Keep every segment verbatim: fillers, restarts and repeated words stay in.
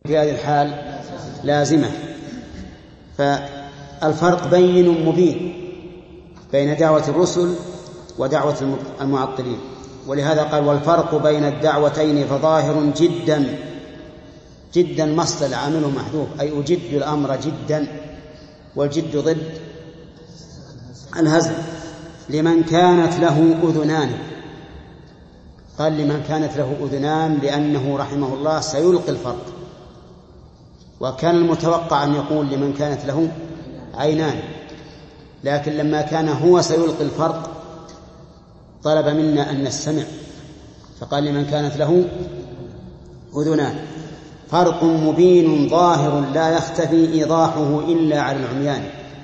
في هذه الحال لازمة. فالفرق بين مبين بين دعوة الرسل ودعوة المعطلين، ولهذا قال والفرق بين الدعوتين فظاهر جدا. جدا مصدر عامله محذوف، أي أجد الأمر جدا، والجد ضد الهزل. لمن كانت له أذنان، قال لمن كانت له أذنان لأنه رحمه الله سيلقي الفرق، وكان المتوقع أن يقول لمن كانت له عينان، لكن لما كان هو سيلقي الفرق طلب منا أن نستمع، فقال لمن كانت له أذنان. فرق مبين ظاهر لا يختفي إيضاحه إلا على العميان.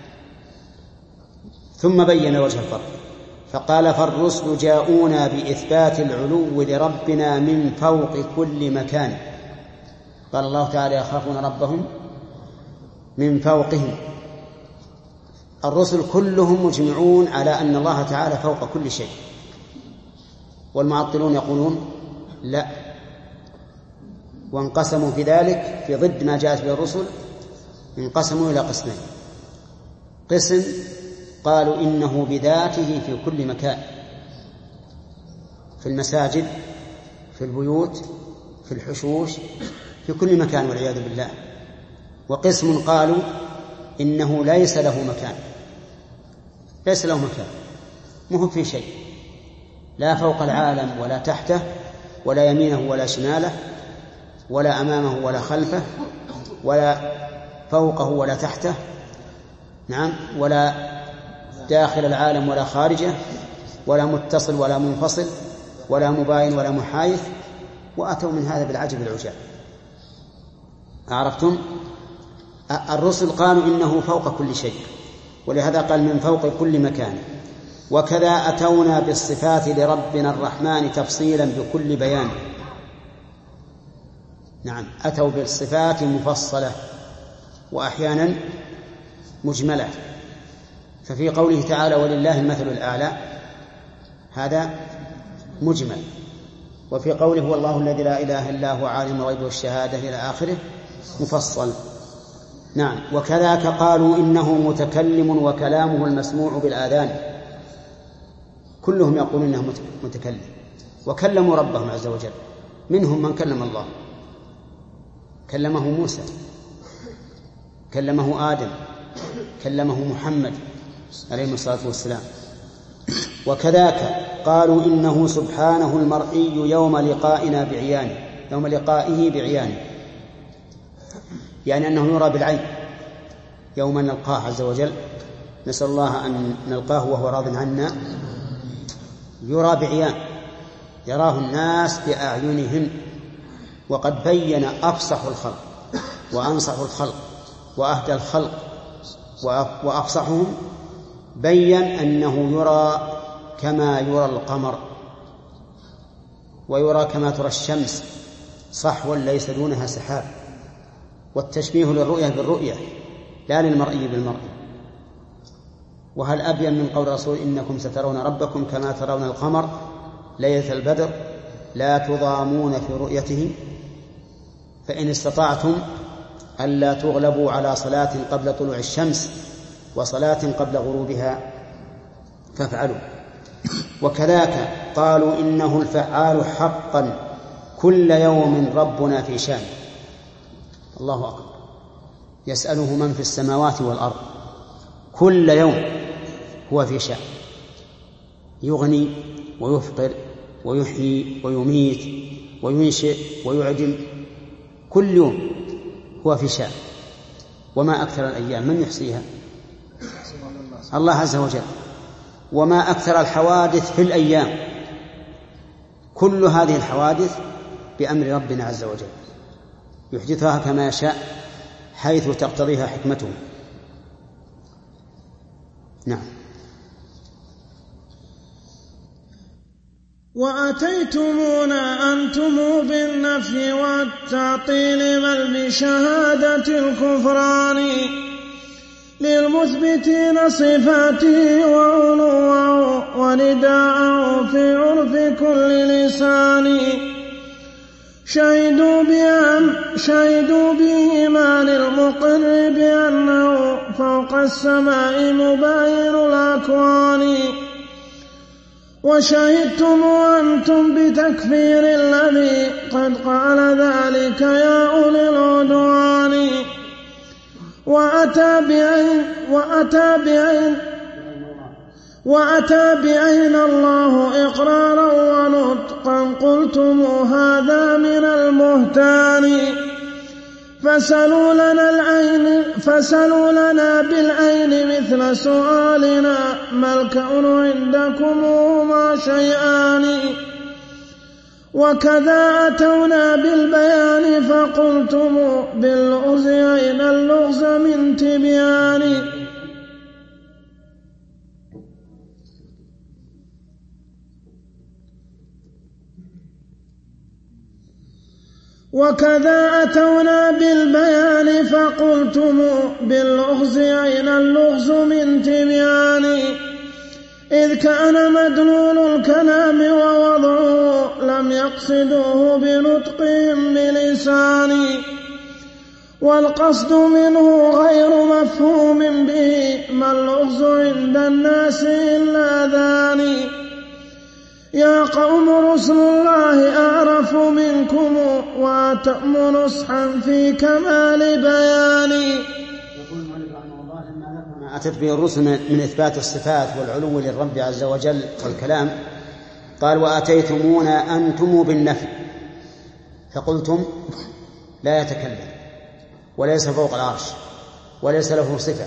ثم بين وجه الفرق فقال فالرسل جاءونا بإثبات العلو لربنا من فوق كل مكان. قال الله تعالى يخافون ربهم من فوقهم. الرسل كلهم مجمعون على أن الله تعالى فوق كل شيء، والمعطلون يقولون لا، وانقسموا في ذلك في ضد ما جاءت به الرسل، انقسموا إلى قسمين. قسم قالوا إنه بذاته في كل مكان، في المساجد، في البيوت، في الحشوش، في كل مكان والعياذ بالله. وقسم قالوا إنه ليس له مكان، ليس له مكان، مو في شيء، لا فوق العالم ولا تحته ولا يمينه ولا شماله ولا أمامه ولا خلفه ولا فوقه ولا تحته، نعم، ولا داخل العالم ولا خارجه، ولا متصل ولا منفصل ولا مباين ولا محايث. وأتوا من هذا بالعجب العجاب. أعرفتم؟ الرسل قالوا إنه فوق كل شيء، ولهذا قال من فوق كل مكان. وكذا أتونا بالصفات لربنا الرحمن تفصيلا بكل بيان. نعم، أتوا بالصفات مفصلة وأحيانا مجملة. ففي قوله تعالى ولله المثل الأعلى هذا مجمل، وفي قوله هو الله الذي لا إله إلا هو عالم الغيب والشهادة إلى آخره مفصل. نعم. وكذاك قالوا إنه متكلم وكلامه المسموع بالآذان. كلهم يقولون إنه متكلم، وكلموا ربهم عز وجل. منهم من كلم الله، كلمه موسى، كلمه آدم، كلمه محمد عليه الصلاة والسلام. وكذاك قالوا إنه سبحانه المرئي يوم لقائنا بعيانه، يوم لقائه بعيانه، يعني أنه يرى بالعين يوم نلقاه عز وجل، نسأل الله أن نلقاه وهو راض عنا، يرى بعيان، يراه الناس بأعينهم. وقد بين أفصح الخلق وأنصح الخلق وأهدى الخلق وأفصحهم، بين أنه يرى كما يرى القمر، ويرى كما ترى الشمس صحوا ليس دونها سحاب. والتشبيه للرؤية بالرؤية لا للمرئي بالمرئي. وهل أبين من قول رسول إنكم سترون ربكم كما ترون القمر ليلة البدر لا تضامون في رؤيته، فإن استطعتم ألا تغلبوا على صلاة قبل طلوع الشمس وصلاة قبل غروبها فافعلوا. وكذاك قالوا إنه الفعال حقا كل يوم ربنا في شان. الله أكبر، يسأله من في السماوات والأرض كل يوم هو في شان، يغني ويفقر ويحيي ويميت وينشئ ويعدم، كل يوم هو في شان. وما أكثر الأيام، من يحصيها؟ الله عز وجل. وما أكثر الحوادث في الأيام، كل هذه الحوادث بأمر ربنا عز وجل، يحدثها كما يشاء حيث تقتضيها حكمته. نعم. وأتيتمونا أنتم بالنفي والتعطيل بل بشهادة الكفران للمثبتين صفاته وعلوه ورداءه في عرف كل لسان. شهدوا بأن شهدوا بإيمان المقر بأنه فوق السماء مباين الأكوان، وشهدتم أنتم بتكفير الذي قد قال ذلك يا أولي العدوان، وأتى بأين وأتى بأين وأتى بأين الله إقرارا ونطقا قلتم هذا من المهتان، فسلوا لنا العين فسلوا لنا بالعين مثل سؤالنا ما الكون عندكم ما شيئان، وكذا أتونا بالبيان فقلتم باللغز أين اللغز من تبيان، وكذا أتونا بالبيان فقلتم باللغز أين اللغز من تبيان، إذ كان مدلول الكلام ووضعه لم يقصدوه بنطقهم بلسان، والقصد منه غير مفهوم به ما اللغز عند الناس إلا ذاني، يا قوم رسل الله أعرف منكم وأتم نصحا في كمال بياني. يقول المؤلف رحمه الله لما ذكر ما أتت به الرسل من إثبات الصفات والعلو للرب عز وجل والكلام، قال وآتيتمونا أنتم بالنفي، فقلتم لا يتكلم وليس فوق العرش وليس له صفة،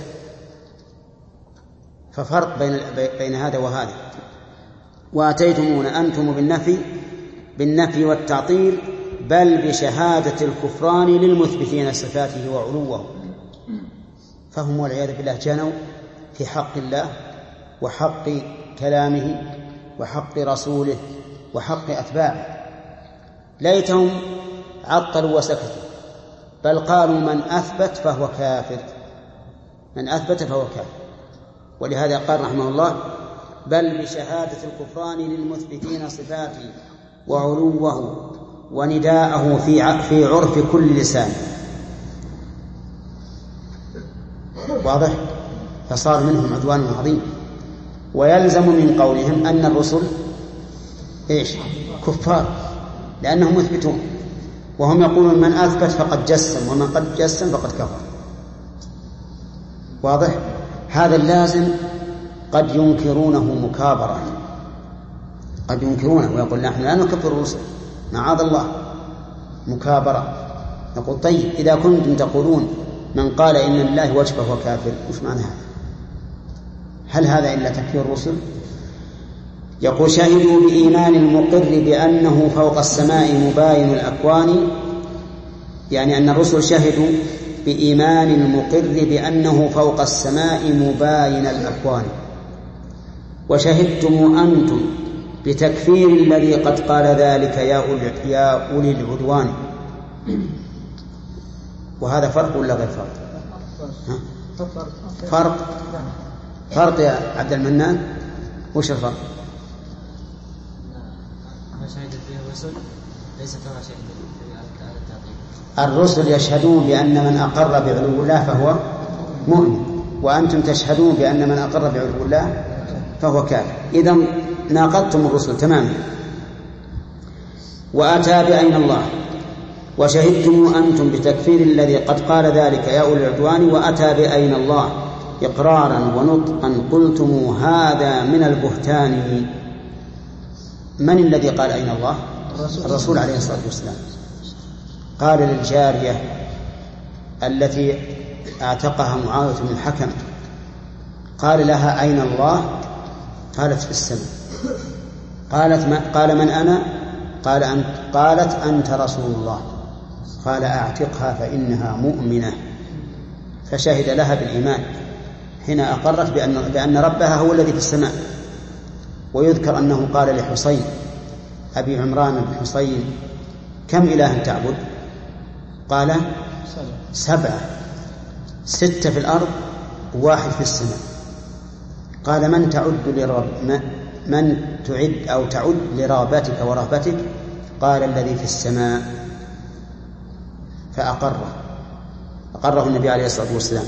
ففرق بين بين هذا وهذا. وآتيتمون أنتم بالنفي بالنفي والتعطيل، بل بشهادة الكفران للمثبتين صفاته وعلوه، فهم والعياذ بالله جنوا في حق الله وحق كلامه وحق رسوله وحق أتباعه، ليتهم عطلوا وسكتوا، بل قالوا من أثبت فهو كافر، من أثبت فهو كافر. ولهذا قال رحمه الله بل بشهادة الكفران للمثبتين صفاته وعلوه ونداءه في في عرف كل لسان. واضح؟ فصار منهم عدوان عظيم. ويلزم من قولهم أن الرسل إيش؟ كفار، لأنهم مثبتون، وهم يقولون من أثبت فقد جسم ومن قد جسم فقد كفر. واضح؟ هذا اللازم قد ينكرونه مكابرة، قد ينكرونه ويقول نحن لا نكفر الرسل معاذ الله، مكابرة. نقول طيب إذا كنتم تقولون من قال إن الله وجه فهو كافر، وش معنى هذا؟ هل هذا إلا تكفير الرسل؟ يقول شهدوا بإيمان المقر بأنه فوق السماء مباين الأكوان، يعني أن الرسل شهدوا بإيمان المقر بأنه فوق السماء مباين الأكوان. وشهدتم أنتم بتكفير الذي قد قال ذلك يا أولي العدوان. وهذا فرق ولا غير فرق؟ ها؟ فرق فرق يا عبد المنان. وش الفرق؟ ما شهدت به الرسل ليس كما شهدت به الرسل يشهدون بأن من أقر بعلو الله فهو مؤمن، وأنتم تشهدون بأن من أقر بعلو الله فهو كافر. إذن ناقضتم الرسل تماما. وأتى بأين الله، وشهدتم أنتم بتكفير الذي قد قال ذلك يا أولي العدوان، وأتى بأين الله إقرارا ونطقا قلتم هذا من البهتان. من الذي قال أين الله؟ الرسول عليه الصلاة والسلام. قال للجارية التي اعتقها معاوية بن الحكم، قال لها أين الله؟ قالت في السماء. قالت ما قال من أنا؟ قال أنت. قالت أنت رسول الله. قال أعتقها فإنها مؤمنة. فشهد لها بالإيمان، هنا أقرت بأن, بأن ربها هو الذي في السماء. ويذكر أنه قال لحسين أبي عمران بن حسين كم إله تعبد؟ قال سبعة، ستة في الأرض وواحد في السماء. قال من تعد لرب من تعد أو تعد لرغبتك ورهبتك؟ قال الذي في السماء. فأقره أقره النبي عليه الصلاة والسلام.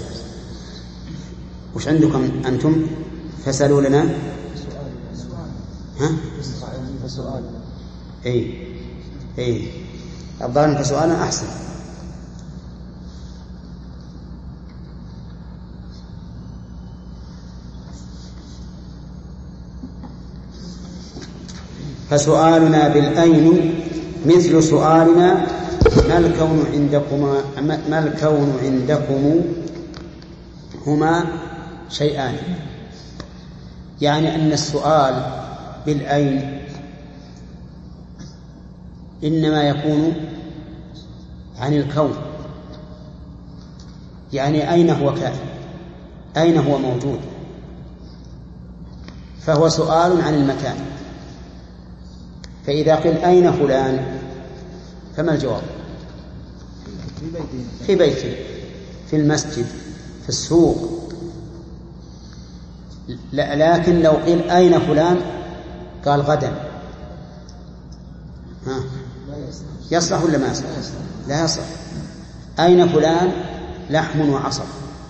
وش عندكم أنتم؟ فسألوا لنا ها؟ أي أي الظالم فسؤالنا أحسن. فسؤالنا بالأين مثل سؤالنا ما الكون عندكما ما الكون عندكم هما شيئان، يعني أن السؤال بالأين إنما يكون عن الكون، يعني أين هو كائن، أين هو موجود، فهو سؤال عن المكان. فإذا قيل أين فلان فما الجواب؟ في بيته، في المسجد، في السوق. لكن لو قيل أين فلان قال غدا، ها يصلح ولا ما يصلح؟ لا يصلح. أين فلان لحم وعصب،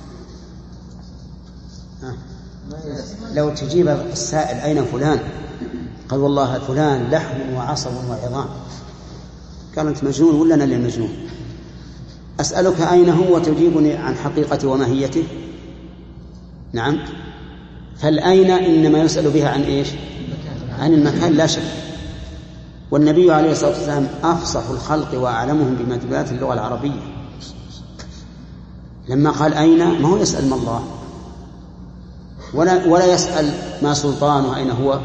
ها لو تجيب السائل أين فلان قال والله فلان لحم وعصب وعظام، قال أنت مجنون ولا أنا اللي مجنون؟ أسألك أين هو وتجيبني عن حقيقته وماهيته. نعم. فالأين إنما يسأل بها عن إيش؟ عن المكان لا شك. والنبي عليه الصلاة والسلام أفصح الخلق وأعلمهم بمدلولات اللغة العربية، لما قال أين ما هو يسأل ما الله، ولا, ولا يسأل ما سلطانه أين هو،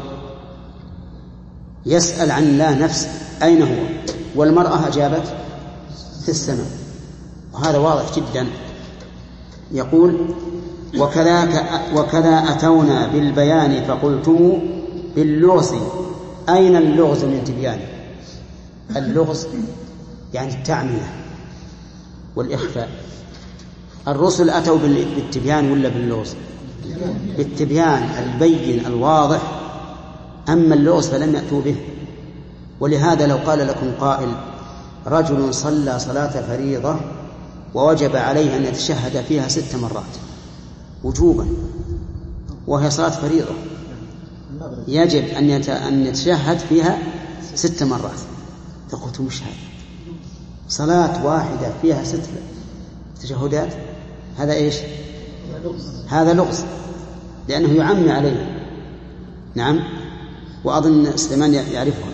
يسأل عن الله نفسه أين هو. والمرأة أجابت في السماء، وهذا واضح جدا. يقول وكذاك وكذا أتونا بالبيان فقلتم باللغز. أين اللغز من تبيانه؟ اللغز يعني التعمية والإخفاء. الرسل أتوا بالتبيان ولا باللغز؟ بالتبيان البين الواضح، أما اللغز فلم يأتوا به. ولهذا لو قال لكم قائل رجل صلى صلاة فريضة ووجب عليه أن يتشهد فيها ست مرات وجوبا، وهي صلاة فريضة يجب أن يتشهد فيها ست مرات، فقلت مش هذا صلاة واحدة فيها ست تشهدات، هذا إيش؟ هذا لغز، لأنه يعمي عليه. نعم. وأظن سليمان يعرفها.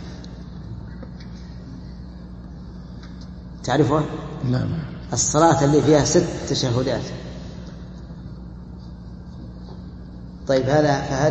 تعرفها؟ نعم. الصلاة اللي فيها ست تشهدات. طيب هذا فهد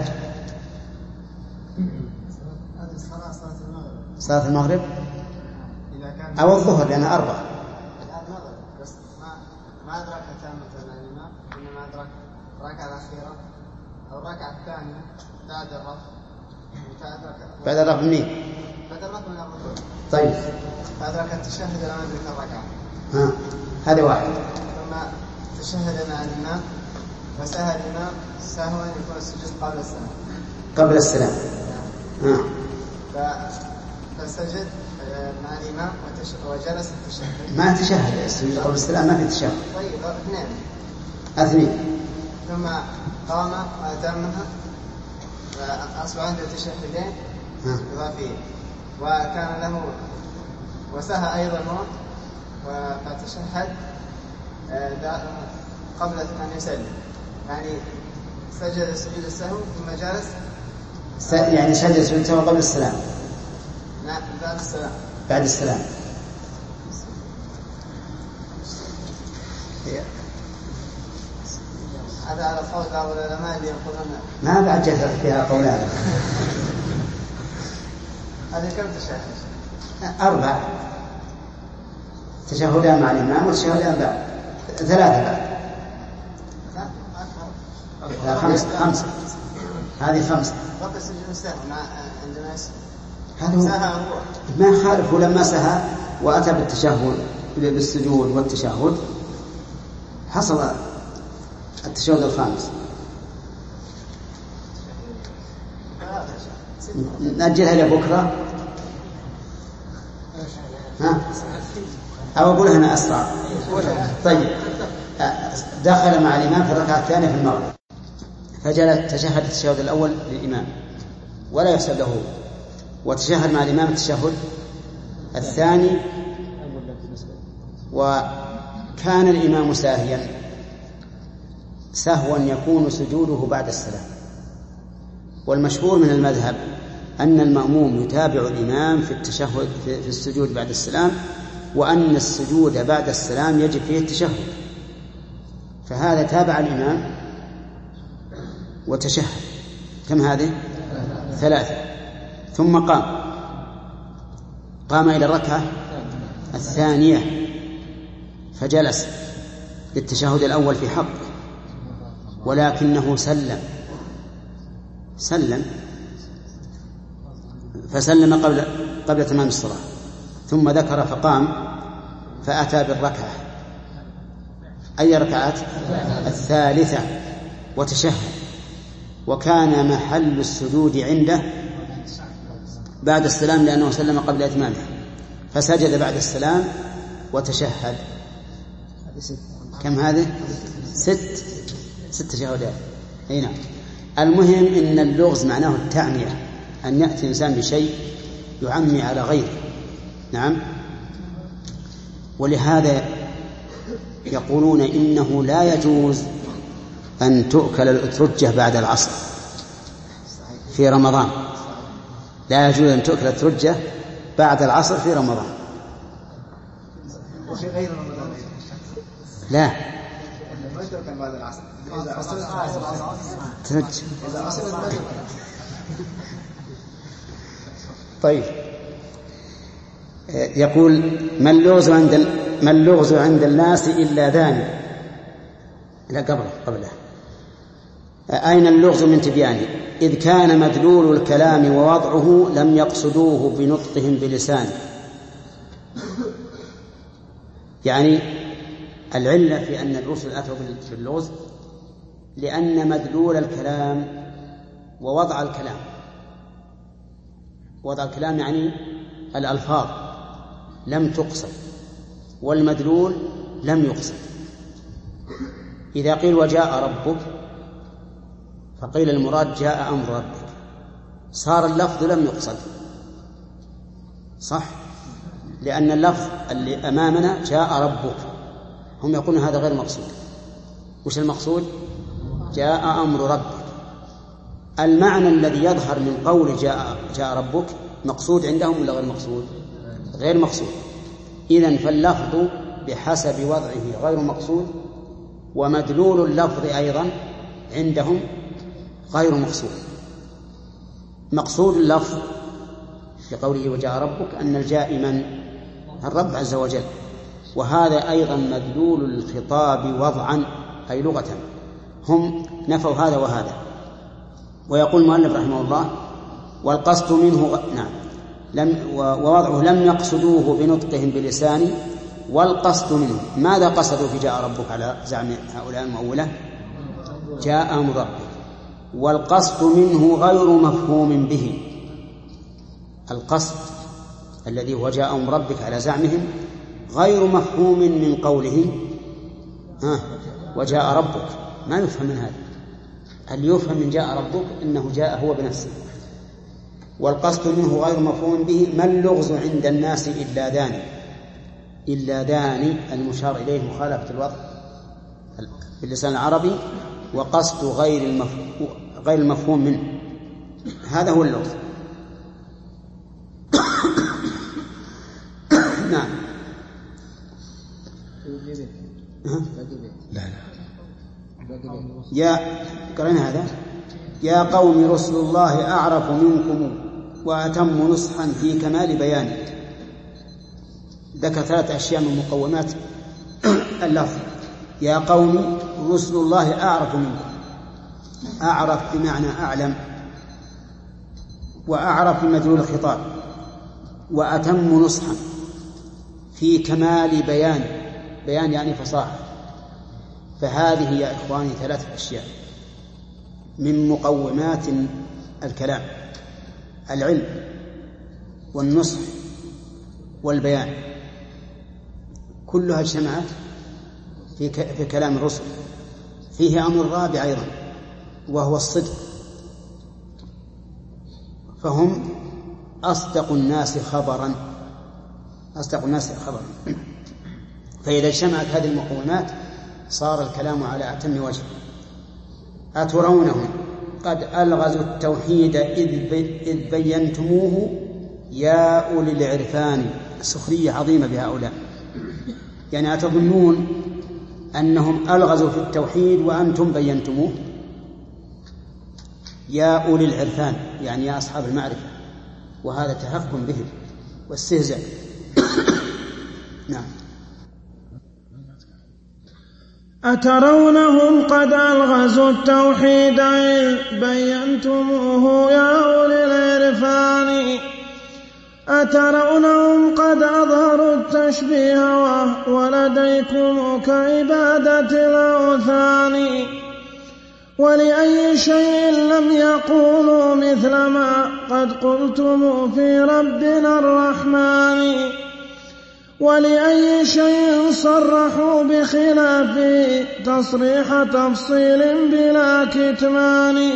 صلاة المغرب أو الظهر لأنها أربع. بس ما ما أدرك تامة الإمام، إنما أدرك الركعة الأخيرة أو الركعة الثانية بعد الرفع. بعد الرفع منين؟ بعد الرفع من الركوع. طيب. فأدرك التشهد لما أدرك الركعة. ها هذا واحد. ثم تشهد مع الإمام وسهى الإمام سهوا يكون السجود قبل السلام. قبل السلام. ها. فسجد مع الإمام وجلس التشهد. ما تشهد السجود قبل السلام، ما في تشهد. طيب اثنين. اثنين. ثم قام وأتمها فأصبح عنده تشهدين إضافيين، وكان له وسهى أيضا موت فتشهد قبل أن يسلم، يعني سجد سجود السهو ثم جلس س... يعني سجد سجود السهو قبل السلام. نعم بعد السلام. بعد السلام. هذا على قول بعض العلماء اللي يقولون ما بعد جهل فيها قولان. هذه كم تشهد؟ أربع تشهدان مع الإمام وتشهدان بعد، ثلاثة بعد. لا خمسة. خمسة هذه خمسة. بقي سجود السهو عندما يسهو. هذا هو ما خالف. لما سهى وأتى بالتشهد بالسجود والتشهد حصل التشهد الخامس. نأجلها إلى بكرة. ها؟ أو أقول أنا أسرع. طيب دخل مع الإمام في الركعة الثانية في المغرب فجلس تشهد التشهد الأول للإمام ولا يحسب له، وتشهد مع الإمام التشهد الثاني، وكان الإمام ساهيا سهوا يكون سجوده بعد السلام. والمشهور من المذهب أن المأموم يتابع الإمام في التشهد في السجود بعد السلام، وأن السجود بعد السلام يجب فيه التشهد، فهذا تابع الإمام وتشهد. كم هذه؟ ثلاثة. ثم قام قام إلى الركعة الثانية فجلس للتشهد الأول في حق، ولكنه سلم سلم فسلم قبل قبل تمام الصلاة، ثم ذكر فقام فأتى بالركعة أي ركعات؟ الثالثة وتشهد، وكان محل السجود عنده بعد السلام لأنه سلم قبل إتمامها، فسجد بعد السلام وتشهد. كم هذه؟ ست ست تشهدات. أي نعم. المهم إن اللغز معناه التعمية، أن يأتي إنسان بشيء يعمي على غيره. نعم. ولهذا يقولون إنه لا يجوز أن تؤكل الأترجة بعد العصر في رمضان، لا يجوز أن تؤكل الأترجة بعد العصر في رمضان. وفي غير رمضان لا ما تؤكل بعد العصر. طيب يقول ما اللغز عند ما اللغز عند الناس إلا ذاني. لا قبله قبله أين اللغز من تبيانه؟ إذ كان مدلول الكلام ووضعه لم يقصدوه بنطقهم بلسانه. يعني العلة في أن الرسل أتوا باللغز لأن مدلول الكلام ووضع الكلام، وضع الكلام يعني الألفاظ لم تقصد، والمدلول لم يقصد. إذا قيل وجاء ربك فقيل المراد جاء أمر ربك، صار اللفظ لم يقصد، صح؟ لأن اللفظ اللي أمامنا جاء ربك، هم يقولون هذا غير مقصود. وش المقصود؟ جاء أمر ربك. المعنى الذي يظهر من قول جاء, جاء ربك مقصود عندهم ولا غير مقصود؟ غير مقصود. إذن فاللفظ بحسب وضعه غير مقصود، ومدلول اللفظ أيضا عندهم غير مقصود. مقصود اللفظ في قوله وجاء ربك أن الجاء من؟ الرب عز وجل، وهذا أيضا مدلول الخطاب وضعا أي لغة. هم نفوا هذا وهذا. ويقول المؤلف رحمه الله والقصد منه نعم لم ووضعه لم يقصدوه بنطقهم بلسان، والقصد منه ماذا قصدوا في جاء ربك على زعم هؤلاء المؤولة؟ جاء أمر ربك. والقصد منه غير مفهوم به. القصد الذي هو جاء أمر ربك على زعمهم غير مفهوم من قوله ها وجاء ربك، ما يفهم من هذا. هل يفهم من جاء ربك أنه جاء هو بنفسه؟ والقصد منه غير مفهوم به. ما اللغز عند الناس إلا داني. إلا داني المشار إليه مخالفة الوضع باللسان العربي، وقصد غير المفهوم, غير المفهوم منه، هذا هو اللغز. نعم. لا لا يا قرأنا هذا يا قوم رسل الله أعرف منكم وأتم نصحا في كمال بيانه. ذكر ثلاث أشياء من مقومات اللفظ. يا قوم رسل الله أعرف منكم. أعرف بمعنى أعلم، وأعرف بمدلول الخطاب، وأتم نصحا في كمال بيان. بيان يعني فصاحة. فهذه يا إخواني ثلاث أشياء من مقومات الكلام: العلم والنصح والبيان كلها اجتمعت في, في كلام الرسل. فيه أمر رابع أيضا وهو الصدق، فهم أصدق الناس خبرا أصدق الناس خبرا فإذا اجتمعت هذه المقومات صار الكلام على أتم وجه. أترونهم قد ألغزوا التوحيد إذ بينتموه يا أولي العرفان. سخرية عظيمة بهؤلاء، يعني أتظنون أنهم ألغزوا في التوحيد وأنتم بينتموه؟ يا أولي العرفان يعني يا أصحاب المعرفة، وهذا تهكم بهم واستهزاء. نعم. أترونهم قد ألغزوا التوحيد إذ بينتموه يا أولي العرفان. أترونهم قد أظهروا التشبيه ولديكم كعبادة الأوثان. ولأي شيء لم يقولوا مثل ما قد قلتم في ربنا الرحمن. ولأي شيء صرحوا بخلافه تصريح تفصيل بلا كتمان.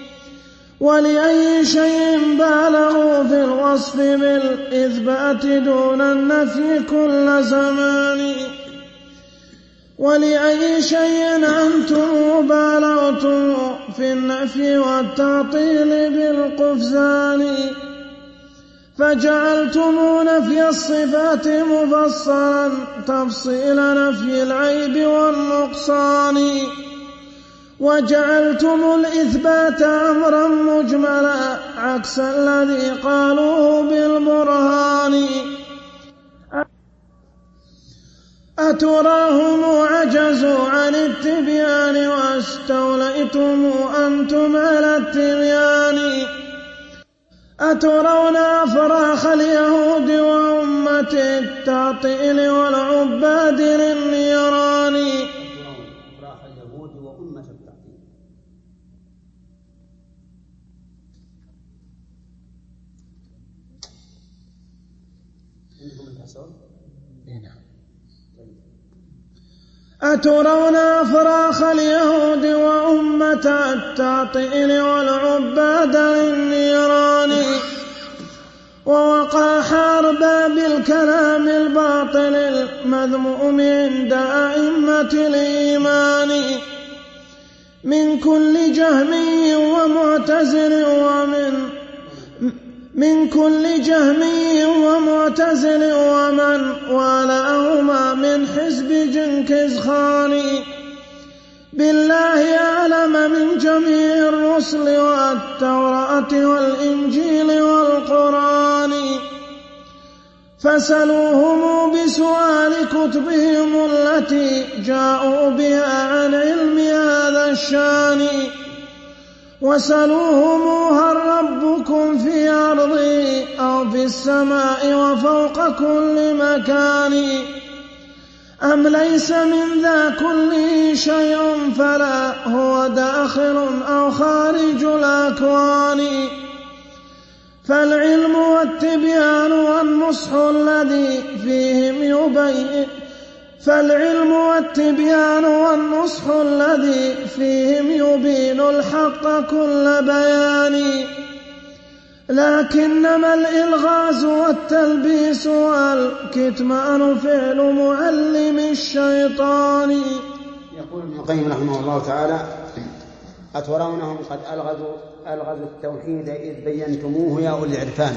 ولأي شيء بالغوا في الوصف بالإثبات دون النفي كل زمان. ولأي شيء أنتم بالغتم في النفي والتعطيل بالقفزان. فجعلتم نفي الصفات مفصلا تفصيل نفي العيب والنقصان. وجعلتم الإثبات أمرا مجملا عكس الذي قالوه بالبرهان. أتراهم عجزوا عن التبيان واستوليتم أنتم على التبيان. أترون أفراخ اليهود وأمة التعطيل والعباد للنيران. أفراخ اليهود وأمة التعطيل. أترون أفراخ اليهود وأمة التعطيل والعباد للنيران. ووقع أرباب بالكلام الباطل المذموم عند أئمة الإيمان من كل جهمي ومعتزل ومن من كل جهمي ومعتزل ومن ولاهما من حزب جنكز خان. بالله أعلم من جميع الرسل والتوراة والإنجيل والقرآن. فسلوهم بسؤال كتبهم التي جاءوا بها عن علم هذا الشان. وسلوهم هل ربكم في أرضه أو في السماء وفوق كل مكان أم ليس من ذا كله شيء فلا هو داخل أو خارج الأكوان. فالعلم والتبيان والنصح الذي فيهم يبين فالعلم والتبيان والنصح الذي فيهم يبين الحق كل بيان. لكنما الإلغاز والتلبيس والكتمان فعل معلم الشيطان. يقول ابن القيم رحمه الله تعالى: أترونهم قد ألغزوا ألغزوا التوحيد إذ بينتموه يا أولي العرفان.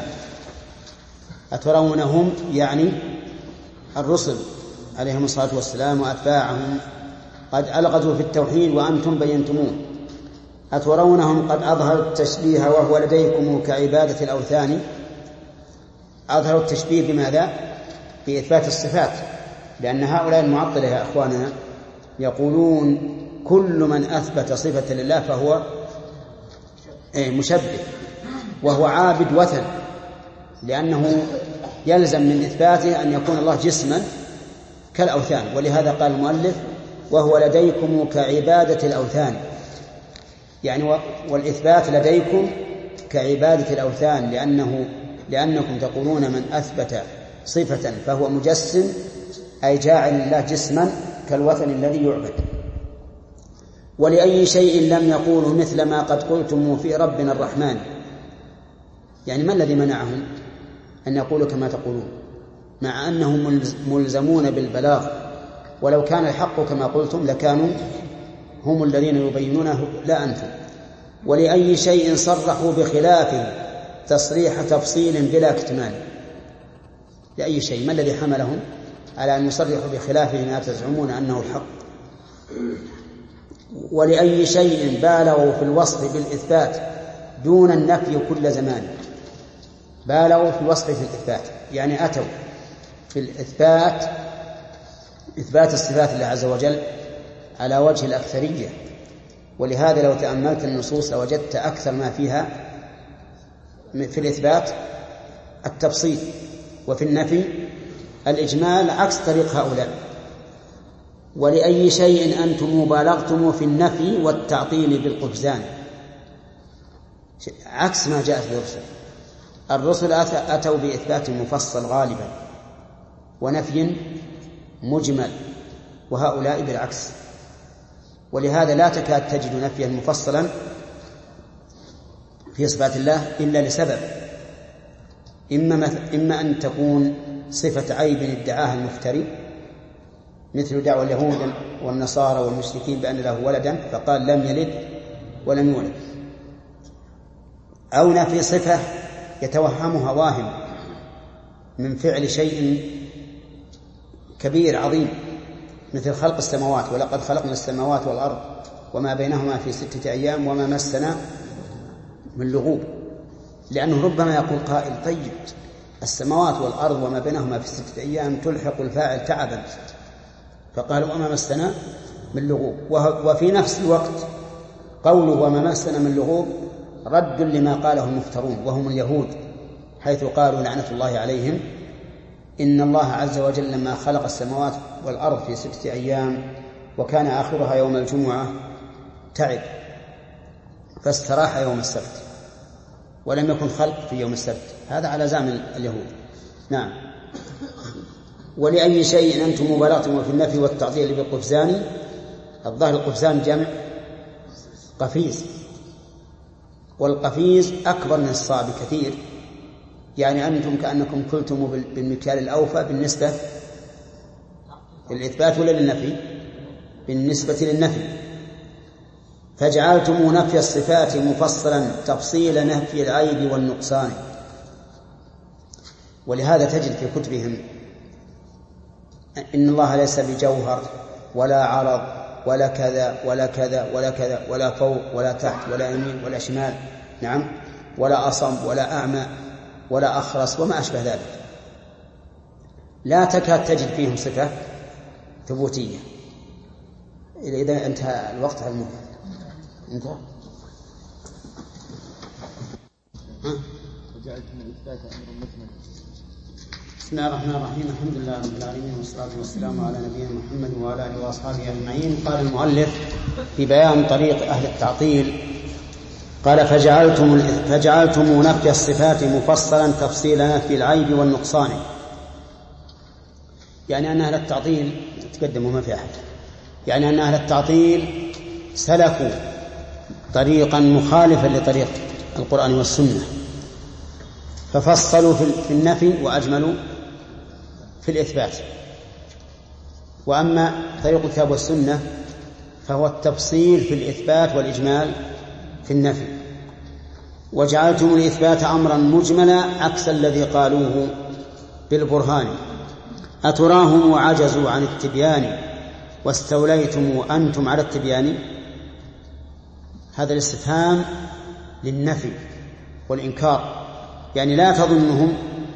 أترونهم يعني الرسل عليهم الصلاة والسلام وأتباعهم قد ألغزوا في التوحيد وأنتم بينتموه. أترونهم قد أظهروا التشبيه وهو لديكم كعبادة الأوثان. أظهروا التشبيه بماذا؟ بإثبات الصفات، لأن هؤلاء المعطلة يا أخواننا يقولون كل من أثبت صفة لله فهو مشبه وهو عابد وثن، لأنه يلزم من إثباته أن يكون الله جسما كالأوثان. ولهذا قال المؤلف: وهو لديكم كعبادة الأوثان، يعني والإثبات لديكم كعبادة الأوثان، لأنه لأنكم تقولون من أثبت صفة فهو مجسم أي جاعل الله جسما كالوثن الذي يعبد. ولأي شيء لم يقوله مثل ما قد قلتم في ربنا الرحمن، يعني ما الذي منعهم أن يقولوا كما تقولون مع أنهم ملزمون بالبلاغ، ولو كان الحق كما قلتم لكانوا هم الذين يبينونه لا أنتم. ولأي شيء صرحوا بخلافه تصريح تفصيل بلا كتمان. لأي شيء، ما الذي حملهم على أن يصرحوا بخلافه ما تزعمون أنه الحق؟ ولأي شيء بالغوا في الوصف بالإثبات دون النفي كل زمان. بالغوا في الوصف في الإثبات، يعني أتوا في الإثبات إثبات الصفات الله عز وجل على وجه الأكثرية. ولهذا لو تأملت النصوص لوجدت أكثر ما فيها في الإثبات التفصيل، وفي النفي الإجمال، عكس طريق هؤلاء. ولأي شيء أنتم بالغتم في النفي والتعطيل بالقفزان، عكس ما جاءت في الرسل. الرسل أتوا بإثبات مفصل غالبا ونفي مجمل، وهؤلاء بالعكس. ولهذا لا تكاد تجد نفيا مفصلا في صفات الله إلا لسبب: إما, إما أن تكون صفة عيب ادعاها المفتري، مثل دعوى اليهود والنصارى والمشركين بأن له ولدا فقال لم يلد ولم يولد، أو نفي صفة يتوهمها واهم من فعل شيء كبير عظيم، مثل خلق السماوات: ولقد خلقنا السماوات والأرض وما بينهما في ستة أيام وما مسنا من لغوب. لأنه ربما يقول قائل: طيب السماوات والأرض وما بينهما في ستة أيام تلحق الفاعل تعبا، فقال وما مسنا من لغوب. وفي نفس الوقت قوله وما مسنا من لغوب رد لما قاله المفترون وهم اليهود، حيث قالوا لعنة الله عليهم إن الله عز وجل لما خلق السماوات والأرض في ستة أيام وكان آخرها يوم الجمعة تعب فاستراح يوم السبت، ولم يكن خلق في يوم السبت. هذا على زعم اليهود. نعم. ولأي شيء أنتم مبالغتم في النفي والتعطيل بالقفزان. الظاهر القفزان جمع قفيز، والقفيز أكبر من الصاع بكثير، يعني أنتم كأنكم قلتم بالمكيال الأوفى بالنسبة للإثبات ولا للنفي؟ بالنسبة للنفي. فجعلتم نفي الصفات مفصلا تفصيل نفي العيب والنقصان. ولهذا تجد في كتبهم إن الله ليس بجوهر ولا عرض ولا كذا ولا كذا ولا كذا ولا فوق ولا تحت ولا يمين ولا شمال، نعم، ولا أصم ولا أعمى ولا أخرس وما أشبه ذلك. لا تكاد تجد فيهم صفة ثبوتية. إذا انتهى الوقت على المهم انتهى. بسم الله الرحمن الرحيم. الحمد لله رب العالمين، والصلاة والسلام على نبينا محمد وعلى آله وأصحابه أجمعين. قال المؤلف في بيان طريق أهل التعطيل قال فجعلتم, فجعلتم نفي الصفات مفصلا تفصيل نفي العيب والنقصان. يعني أن أهل التعطيل تقدموا ما في أحد، يعني أن أهل التعطيل سلكوا طريقا مخالفا لطريق القرآن والسنة، ففصلوا في النفي وأجملوا في الإثبات. وأما طريق الكتاب والسنة فهو التفصيل في الإثبات والإجمال في النفي. وجعلتم الإثبات أمرا مجملا عكس الذي قالوه بالبرهان. أتراهم وعجزوا عن التبيان واستوليتم أنتم على التبيان. هذا الاستفهام للنفي والإنكار، يعني لا تظنهم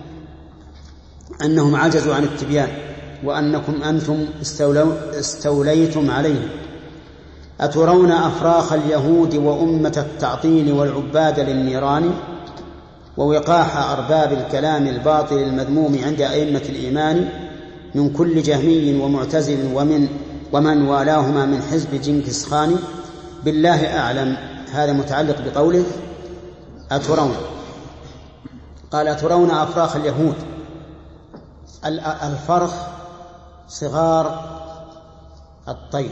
أنهم عجزوا عن التبيان وأنكم أنتم استوليتم عليه. أترون أفراخ اليهود وأمة التعطيل والعباد للنيران ووقاح أرباب الكلام الباطل المذموم عند أئمة الإيمان من كل جهمي ومعتزل ومن ومن والاهما من حزب جنكس خان. بالله أعلم هذا متعلق بقوله أترون. قال أترون أفراخ اليهود الفرخ صغار الطير،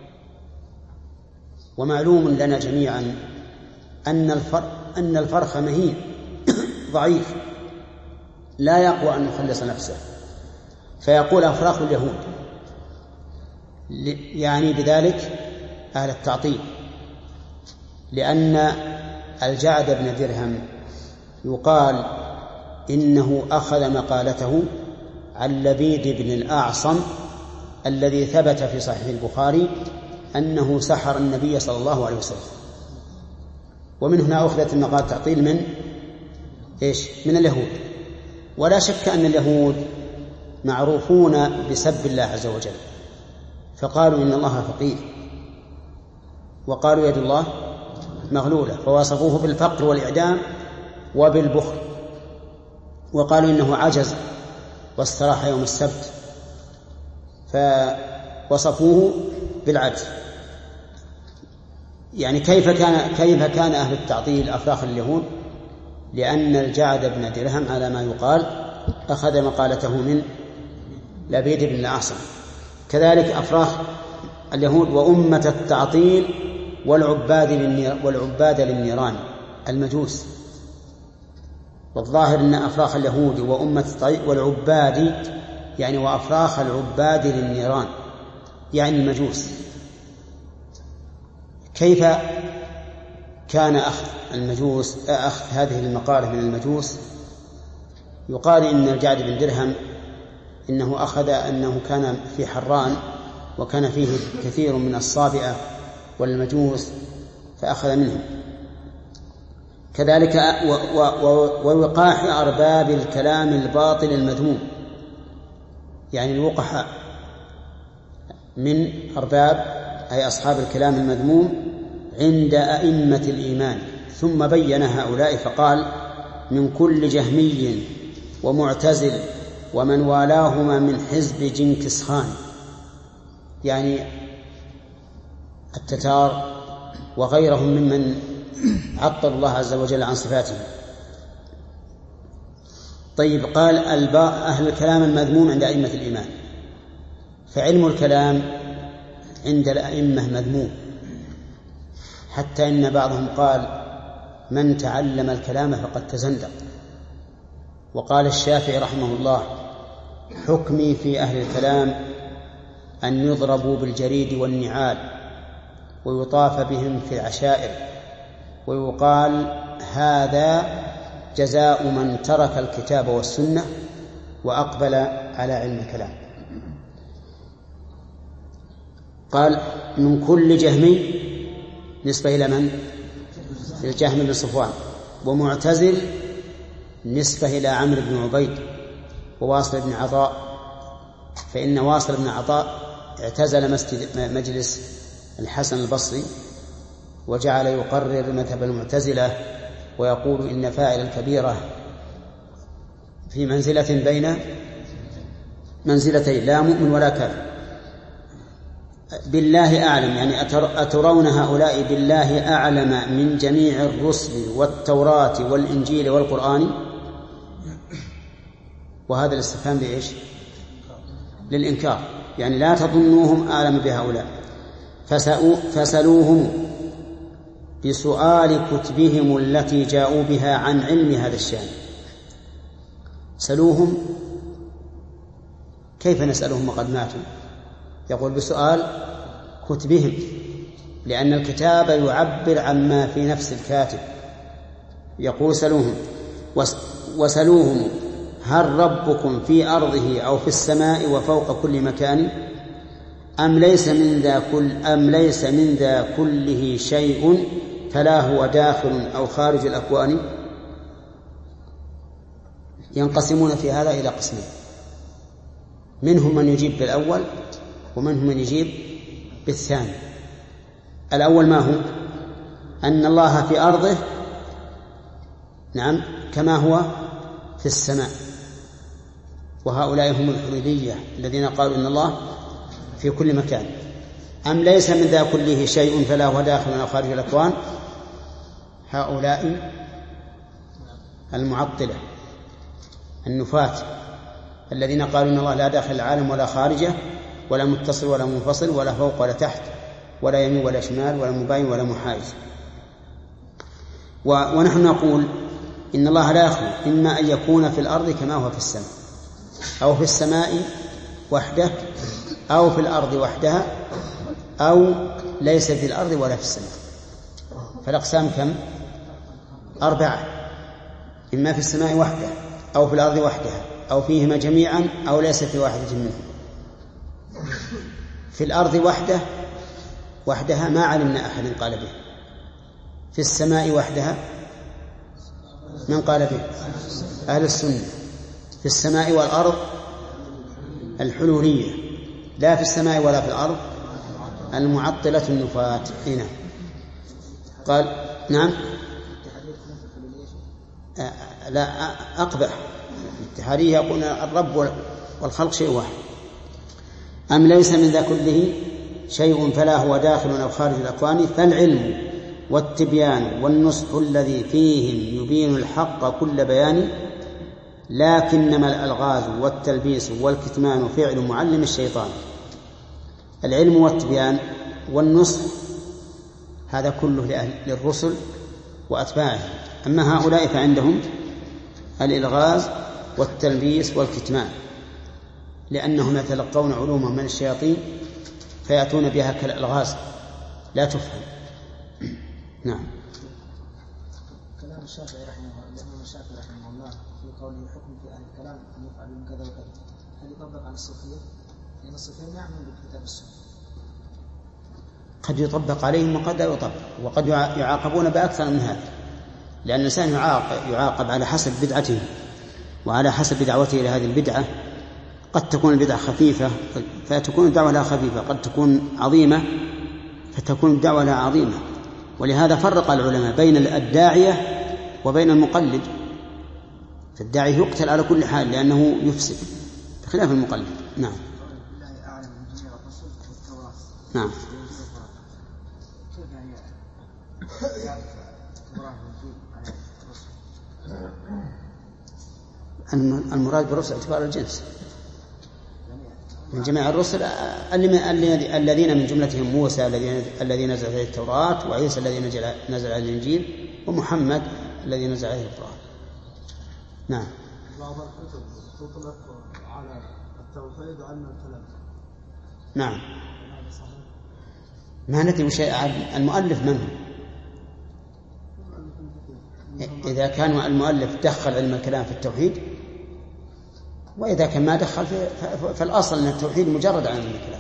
ومعلوم لنا جميعا أن أن الفرخ مهين ضعيف لا يقوى أن يخلص نفسه، فيقول أفراخ اليهود، يعني بذلك أهل التعطيل، لأن الجعد بن درهم يقال إنه أخذ مقالته عن لبيد بن الأعصم الذي ثبت في صحيح البخاري أنه سحر النبي صلى الله عليه وسلم. ومن هنا أخذت المقالة التعطيل من إيش؟ من اليهود. ولا شك أن اليهود معروفون بسب الله عز وجل، فقالوا إن الله فقير، وقالوا يد الله مغلولة، فوصفوه بالفقر والإعدام وبالبخل، وقالوا إنه عجز واستراح يوم السبت، فوصفوه بالعجز. يعني كيف كان كيف كان أهل التعطيل أفراخ اليهود؟ لأن الجعد بن درهم على ما يقال أخذ مقالته من لبيد بن الأعصم. كذلك أفراخ اليهود وأمة التعطيل والعباد والعباد للنيران المجوس. والظاهر أن أفراخ اليهود وأمة التعطيل والعباد يعني وأفراخ العباد للنيران يعني المجوس. كيف كان أخذ المجوس أخذ هذه المقالة من المجوس؟ يقال إن الجعد بن درهم إنه أخذ أنه كان في حران وكان فيه كثير من الصابئة والمجوس فأخذ منهم. كذلك ووقاح أرباب الكلام الباطل المذموم، يعني الوقحاء من أرباب أي أصحاب الكلام المذموم عند أئمة الإيمان. ثم بين هؤلاء فقال: من كل جهمي ومعتزل ومن والاهما من حزب جنكس خان، يعني التتار وغيرهم ممن عطل الله عز وجل عن صفاته. طيب، قال أهل الكلام المذموم عند أئمة الإيمان، فعلم الكلام عند الأئمة مذموم، حتى إن بعضهم قال: من تعلم الكلام فقد تزندق. وقال الشافعي رحمه الله: حكمي في أهل الكلام أن يضربوا بالجريد والنعال ويطاف بهم في العشائر، ويقال هذا جزاء من ترك الكتاب والسنة وأقبل على علم الكلام. قال: من كل جهمي، نسبة إلى من؟ الجهم بن صفوان. ومعتزل نسبة إلى عمرو بن عبيد وواصل بن عطاء، فإن واصل بن عطاء اعتزل مجلس الحسن البصري وجعل يقرر مذهب المعتزلة ويقول إن فاعل الكبيرة في منزلة بين منزلتين، لا مؤمن ولا كافر. بالله أعلم، يعني أترون هؤلاء بالله أعلم من جميع الرسل والتوراة والإنجيل والقرآن؟ وهذا الاستفهام لإيش؟ للإنكار، يعني لا تظنوهم أعلم بهؤلاء. فسألوهم بسؤال كتبهم التي جاءوا بها عن علم هذا الشأن. سألوهم، كيف نسألهم وقد ماتوا؟ يقول بسؤال كتبهم، لأن الكتاب يعبر عما في نفس الكاتب. يقول سألوهم وسألوهم: هل ربكم في أرضه أو في السماء وفوق كل مكان أم ليس من ذا كل أم ليس من ذا كله شيء فلا هو داخل أو خارج الأكوان؟ ينقسمون في هذا إلى قسمين، منهم من يجيب بالأول ومنهم من يجيب بالثاني. الأول ما هو؟ أن الله في أرضه نعم كما هو في السماء، وهؤلاء هم الحلولية الذين قالوا إن الله في كل مكان. أم ليس من ذا كله شيء فلا هو داخل أو خارج الأكوان، هؤلاء المعطلة النفاة الذين قالوا إن الله لا داخل العالم ولا خارجه ولا متصل ولا منفصل ولا فوق ولا تحت ولا يمين ولا شمال ولا مباين ولا محايز. ونحن نقول إن الله لا يخلو، إما أن يكون في الأرض كما هو في السماء، أو في السماء وحده، أو في الأرض وحدها، أو ليس في الأرض ولا في السماء. فالأقسام كم؟ أربعة: إما في السماء وحده، أو في الأرض وحدها، أو فيهما جميعا، أو ليس في واحدة منهم. في الأرض وحده وحدها ما علمنا أحد قال به. في السماء وحدها من قال به؟ أهل السنة. في السماء والأرض الحلولية، لا في السماء ولا في الأرض المعطلة النفاة. هنا قال نعم آه لا أقبح. الاتحادية يقول الرب والخلق شيء واحد. أم ليس من ذا كله شيء فلا هو داخل أو خارج الأكوان، فالعلم والتبيان والنصح الذي فيهم يبين الحق كل بيان، لكنما الألغاز والتلبيس والكتمان فعل معلم الشيطان. العلم والتبيان والنصح هذا كله للرسل وأتباعهم، أما هؤلاء فعندهم الإلغاز والتلبيس والكتمان، لأنهم يتلقون علوما من الشياطين فيأتون بها كالألغاز لا تفهم. نعم. كلام الشافعي رحمه الله، الإمام الشافعي رحمه الله في قوله حكم في أهل الكلام أن يفعلون كذا وكذا، هل يطبق على الصوفية؟ لأن الصوفية ما يعملون بالكتاب السنة. قد يطبق عليهم وقد لا يطبق، وقد يعاقبون بأكثر من هذا، لأن الإنسان يعاقب, يعاقب على حسب بدعته وعلى حسب دعوته إلى هذه البدعة. قد تكون البدعة خفيفة فتكون الدعوة لها خفيفة، قد تكون عظيمة فتكون الدعوة لها عظيمة. ولهذا فرق العلماء بين الداعية وبين المقلد. فالداعي يقتل على كل حال لأنه يفسد بخلاف المقلد. نعم. نعم. المراد بالرسل اعتبار الجنس من جميع الرسل، الذين من جملتهم موسى الذي نزل عليه التوراة، وعيسى الذي نزل عليه الإنجيل، ومحمد الذي نزل عليه القرآن. نعم. بعض الكتب تطلق على التوحيد علم الكلام. نعم. ما ندري شيء عن المؤلف من هو. إذا كان المؤلف دخل علم الكلام في التوحيد، وإذا كان ما دخل فالأصل أن التوحيد مجرد عن علم الكلام.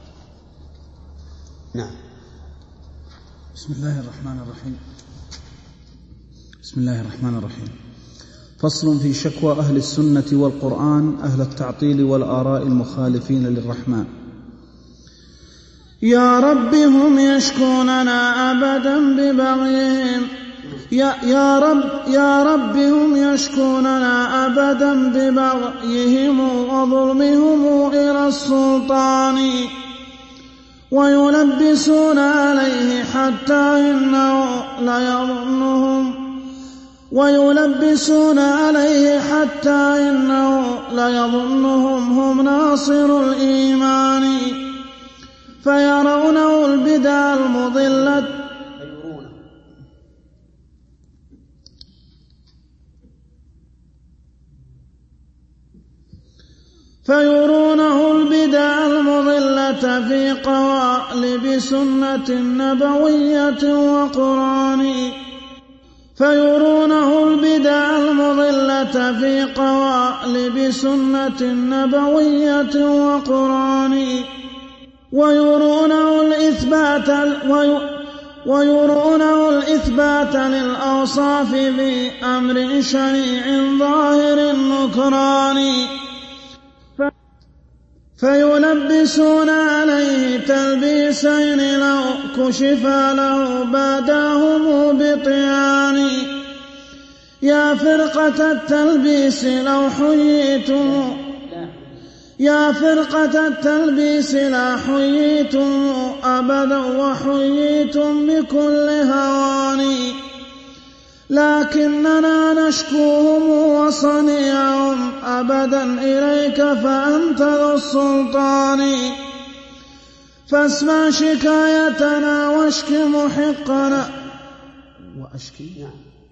نعم. بسم الله الرحمن الرحيم. بسم الله الرحمن الرحيم. فصل في شكوى أهل السنة والقرآن أهل التعطيل والآراء المخالفين للرحمن. يا رب هم يشكوننا أبدا ببغيهم، يا, يا رب يا رب هم يشكوننا أبدا ببغيهم وظلمهم إلى السلطان، ويلبسون عليه حتى إنه ليظنهم ويلبسون عليه حتى إنه ليظنهم هم ناصر الإيمان، فيرونه البدع المضلة فيرونه البدع المضلة في قوالب سنة نبوية وقرآن فيرونه البدع المضلة في قوالب سنة نبوية وقرآن ويرونه الإثبات ويرونه الإثبات للأوصاف بأمر شنيع ظاهر النكران، فيلبسون عليه تلبيسين لو كشف له باداهم بطيان. يا فرقة التلبيس لو حييتم يا فرقة التلبيس لا حييتم أبدا وحييتم بكل هوان، لكننا نشكوهم وصنيعهم أبدا إليك فأنت ذو السلطان فاسمع شكايتنا واشك محقنا وأشكي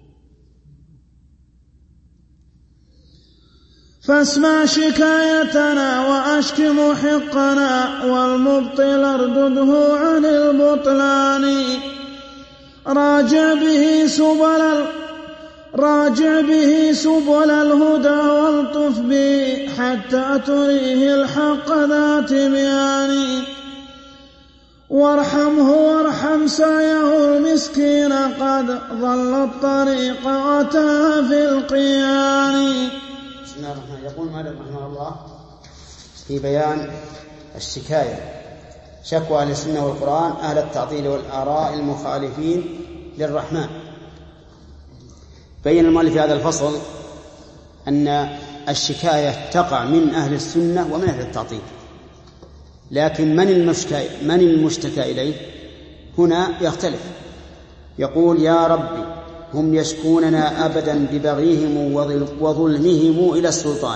فاسمع شكايتنا وأشك محقنا والمبطل اردده عن البطلان راجع به سبل راجع به سبل الهدى والطف به حتى تريه الحق ذات بيان وارحمه وارحم سعيه المسكين قد ضل الطريق وتاه في القيان. بسم الله الرحمن الرحيم. يقول مالك رحمه الله في بيان الشكاية شكوى أهل السنة والقرآن أهل التعطيل والآراء المخالفين للرحمن. بين المؤلف في هذا الفصل أن الشكاية تقع من أهل السنة ومن أهل التعطيل، لكن من المشتكى, من المشتكى إليه هنا يختلف. يقول يا ربي هم يشكوننا أبدا ببغيهم وظلمهم إلى السلطان،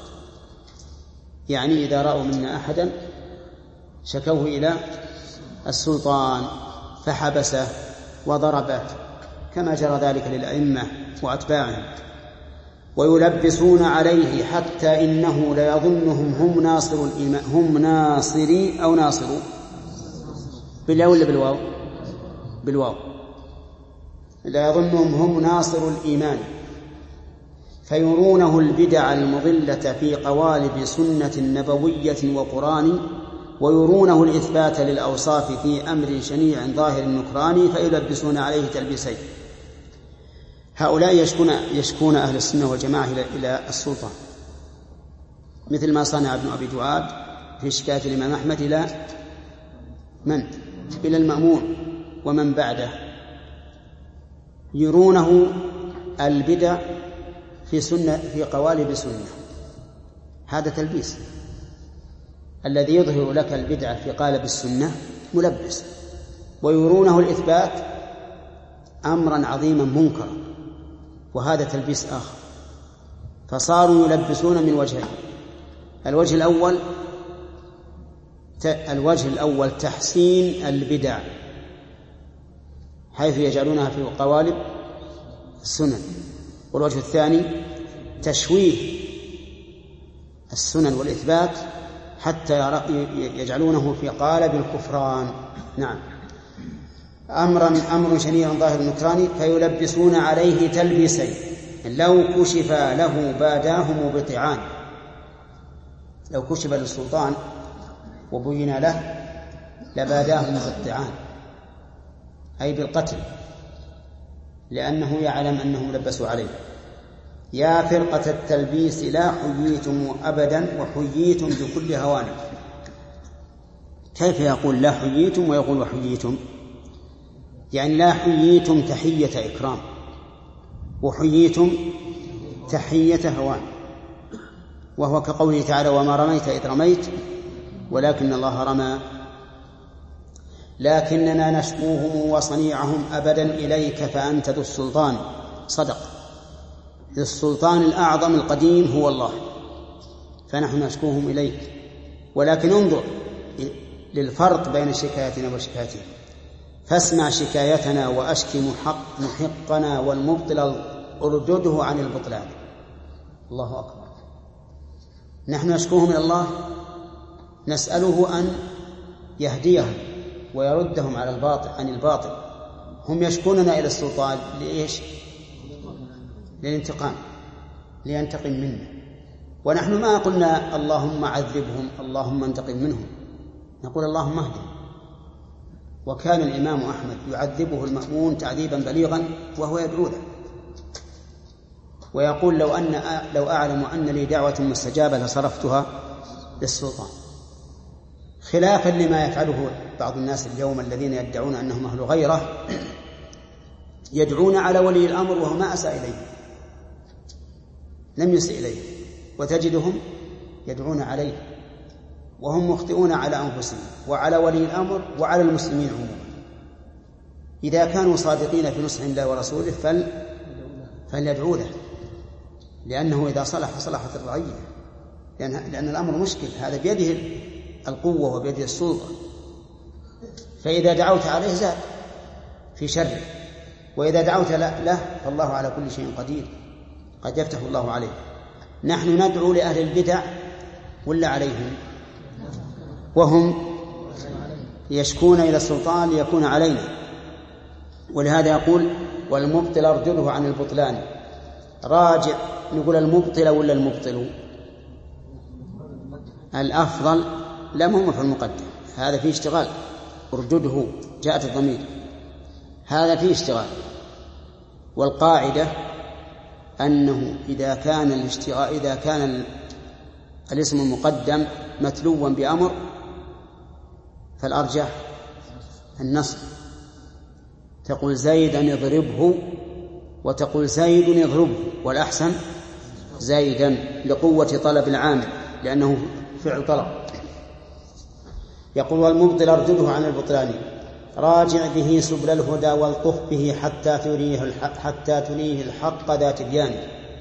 يعني إذا رأوا منا أحدا شكوه إلى السلطان فحبسه وضربه كما جرى ذلك للأئمة وأتباعهم، ويلبسون عليه حتى إنه ليظنهم هم ناصر الإيمان هم ناصري أو ناصروا بالواو ولا بالواو بالواو لا يظنهم هم ناصر الإيمان فيرونه البدع المضلة في قوالب سنة نبوية وقرآن ويرونه الإثبات للأوصاف في أمر شنيع ظاهر النكران فيلبسون عليه تلبيسين. هؤلاء يشكون, يشكون أهل السنة والجماعة إلى السلطان، مثل ما صنع ابن أبي دعاد في شكاية الإمام أحمد إلى من؟ إلى المأمون ومن بعده، يرونه البدع في سنة في قوالب سنة. هذا تلبيس. الذي يظهر لك البدعة في قالب السنة ملبس، ويرونه الإثبات أمرا عظيما منكرا، وهذا تلبيس آخر. فصاروا يلبسون من وجهين. الوجه الأول الوجه الأول تحسين البدع حيث يجعلونها في قوالب السنن، والوجه الثاني تشويه السنن والإثبات حتى يجعلونه في قالب الكفران. نعم. أمرا أمر شنيع ظاهر النكران فيلبسون عليه تلبيسين لو كشف له باداه مبطعان. لو كشف للسلطان وبين له لباداه مبطعان أي بالقتل، لأنه يعلم أنهم لبسوا عليه. يا فرقة التلبيس لا حييتم أبدا وحييتم بكل هوان. كيف يقول لا حييتم ويقول وحييتم؟ يعني لا حييتم تحية إكرام وحييتم تحية هوان، وهو كقوله تعالى وما رميت إذ رميت ولكن الله رمى. لكننا نشكوهم وصنيعهم أبدا إليك فأنت ذو السلطان. صدق. السلطان الأعظم القديم هو الله، فنحن نشكوهم إليك. ولكن انظر للفرق بين شكايتنا وشكايتهم. فاسمع شكايتنا وأشكي محق محقنا والمبطل أردده عن البطلان. الله أكبر. نحن نشكوهم إلى الله، نسأله أن يهديهم ويردهم على الباطل عن الباطل. هم يشكوننا إلى السلطان لإيش؟ للانتقام، لينتقم منا. ونحن ما قلنا اللهم عذبهم اللهم انتقم منهم، نقول اللهم اهدهم. وكان الإمام أحمد يعذبه المأمون تعذيبا بليغا وهو يدعو له، ويقول لو أن لو أعلم أن لي دعوة مستجابة لصرفتها للسلطان، خلافا لما يفعله بعض الناس اليوم الذين يدعون أنهم أهل غيره، يدعون على ولي الأمر وهو ما أساء إليه، لم يسئ إليه، وتجدهم يدعون عليه وهم مخطئون على أنفسهم وعلى ولي الأمر وعلى المسلمين عموما. إذا كانوا صادقين في نصح الله ورسوله فليدعو له، لأنه إذا صلح صلحت الرعية، لأن, لأن الأمر مشكل، هذا بيده القوة وبيده السلطة، فإذا دعوت عليه زاد في شره، وإذا دعوت له فالله على كل شيء قدير، قد يفتح الله عليه. نحن ندعو لأهل البدع ولا عليهم؟ وهم يشكون إلى السلطان ليكون علينا، ولهذا يقول والمبطل أرجله عن البطلان. راجع، نقول المبطل ولا المبطل؟ الأفضل لا مهم في المقدم، هذا فيه اشتغال، ارجده جاءت الضمير، هذا فيه اشتغال. والقاعدة أنه إذا كان الاشتغال إذا كان الاسم المقدم متلوا بأمر فالأرجح النصب، تقول زيدا يضربه وتقول زيد يضربه، والأحسن زيدا لقوة طلب العامل لأنه فعل طلب. يقول والمبطل أرجله عن البطلان، راجع به سبل الهدى والطف به حتى تريه الحق, حتى تريه الحق ذا تبيان،